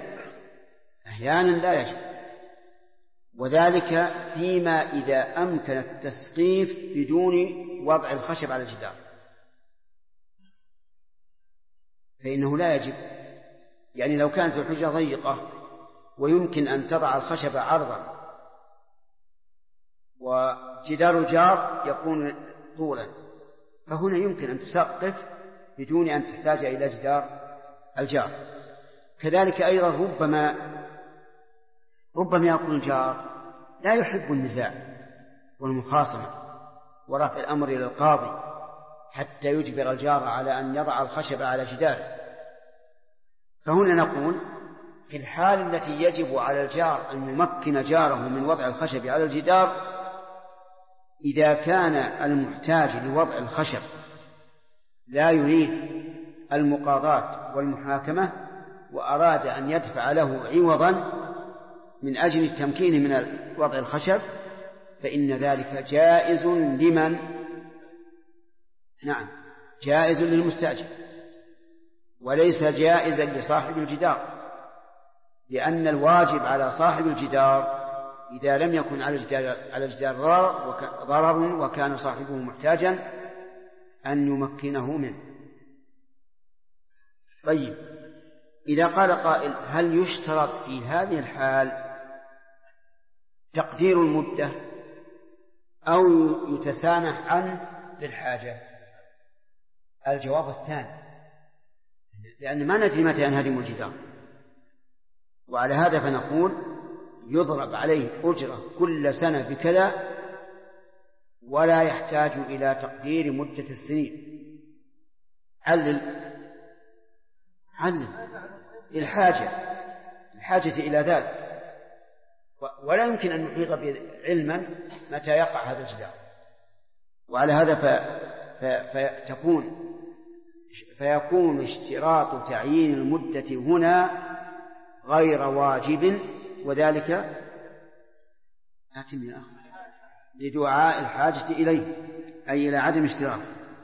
لا يجب، وذلك فيما إذا أمكن التسقيف بدون وضع الخشب على الجدار فإنه لا يجب. يعني لو كانت الحجرة ضيقة ويمكن أن تضع الخشب عرضا وجدار الجار يكون طولا، فهنا يمكن أن تسقف بدون أن تحتاج إلى جدار الجار. كذلك أيضا ربما يكون الجار لا يحب النزاع والمخاصمة ورفع الأمر إلى القاضي حتى يجبر الجار على أن يضع الخشب على جداره. فهنا نقول في الحال التي يجب على الجار أن يمكن جاره من وضع الخشب على الجدار إذا كان المحتاج لوضع الخشب لا يريد المقاضاة والمحاكمة وأراد أن يدفع له عوضا من أجل التمكين من وضع الخشب فإن ذلك جائز لمن؟ نعم، جائز للمستأجر وليس جائزا لصاحب الجدار، لأن الواجب على صاحب الجدار إذا لم يكن على الجدار ضرر وكان صاحبه محتاجا أن يمكنه منه. طيب، إذا قال قائل هل يشترط في هذه الحال تقدير المدة أو يتسامح عنه للحاجة؟ الجواب الثاني، لأن ما ندري متى ينهدم الجدار، وعلى هذا فنقول يضرب عليه أجرة كل سنة بكذا ولا يحتاج إلى تقدير مدة السنين. علل الحاجة إلى ذلك، ولا يمكن أن نحيط بعلما متى يقع هذا الجدار. وعلى هذا فيكون اشتراط تعيين المدة هنا غير واجب، وذلك لدعاء الحاجة إليه أي إلى عدم اشتراط.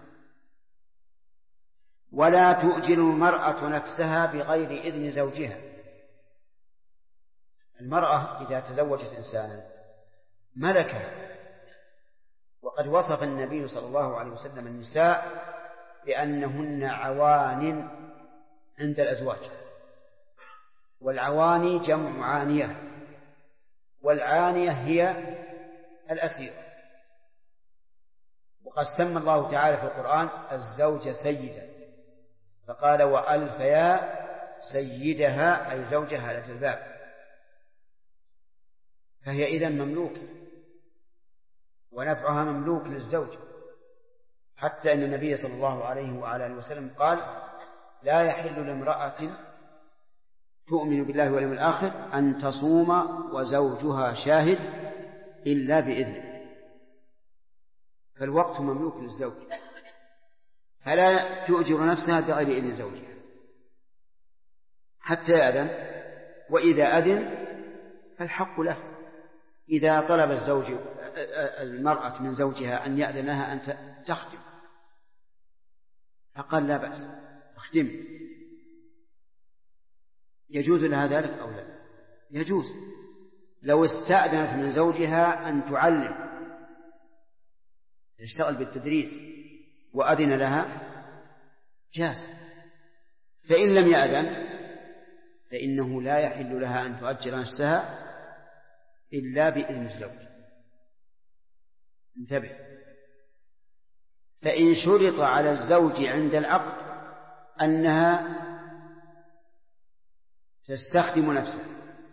ولا تؤجر المرأة نفسها بغير إذن زوجها. المرأة إذا تزوجت إنسانا ملكها، وقد وصف النبي صلى الله عليه وسلم النساء بأنهن عوان عند الأزواج، والعواني جمع عانية، والعانية هي الأسير. وقد سمى الله تعالى في القرآن الزوج سيدا، فقال وألف يا سيدها أي زوجها على الجلباب، فهي إذن مملوكة. ونفعها مملوك للزوج، حتى أن النبي صلى الله عليه وعلى آله وسلم قال: لا يحل لامرأة تؤمن بالله واليوم الآخر أن تصوم وزوجها شاهد إلا بإذنه. فالوقت مملوك للزوج، فلا تؤجر نفسها بغير إذن زوجها حتى يأذن، وإذا أذن فالحق له. إذا طلب الزوج المرأة من زوجها أن يأذن لها أن تخدم فقال: لا بأس، اخدم، يجوز لها ذلك أو لا؟ يجوز. لو استأذنت من زوجها أن تعلم، تشتغل بالتدريس، وأذن لها جاز. فإن لم يأذن فإنه لا يحل لها أن تؤجر نفسها إلا بإذن الزوج. انتبه. فإن شرط على الزوج عند العقد أنها تستخدم نفسها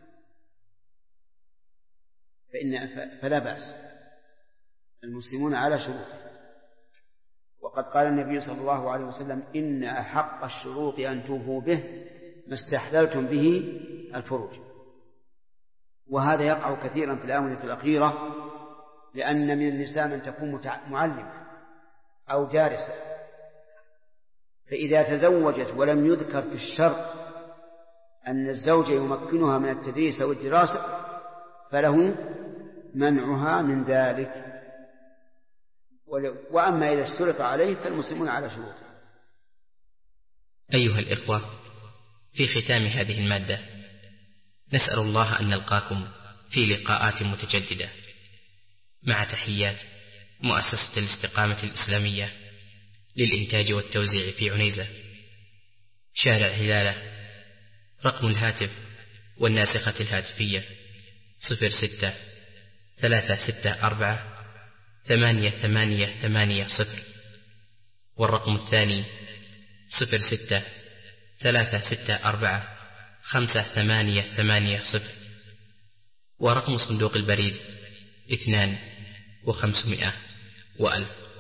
فلا بأس، المسلمون على شروطه. وقد قال النبي صلى الله عليه وسلم: إن أحق الشروط أن توفوا به ما استحللتم به الفروج. وهذا يقع كثيرا في الآونة الأخيرة، لأن من النساء من تكون معلمة أو دارسة، فإذا تزوجت ولم يذكر في الشرط أن الزوج يمكنها من التدريس أو الدراسة فله منعها من ذلك. وأما إذا اشترط عليه فالمسلمون على شروطه. أيها الإخوة، في ختام هذه المادة نسأل الله أن نلقاكم في لقاءات متجددة، مع تحيات مؤسسة الاستقامة الإسلامية للإنتاج والتوزيع في عنيزة، شارع هلالة. رقم الهاتف والناسخة الهاتفية 06-364-8880، والرقم الثاني 06-364-5880، ورقم صندوق البريد 2500 و1000.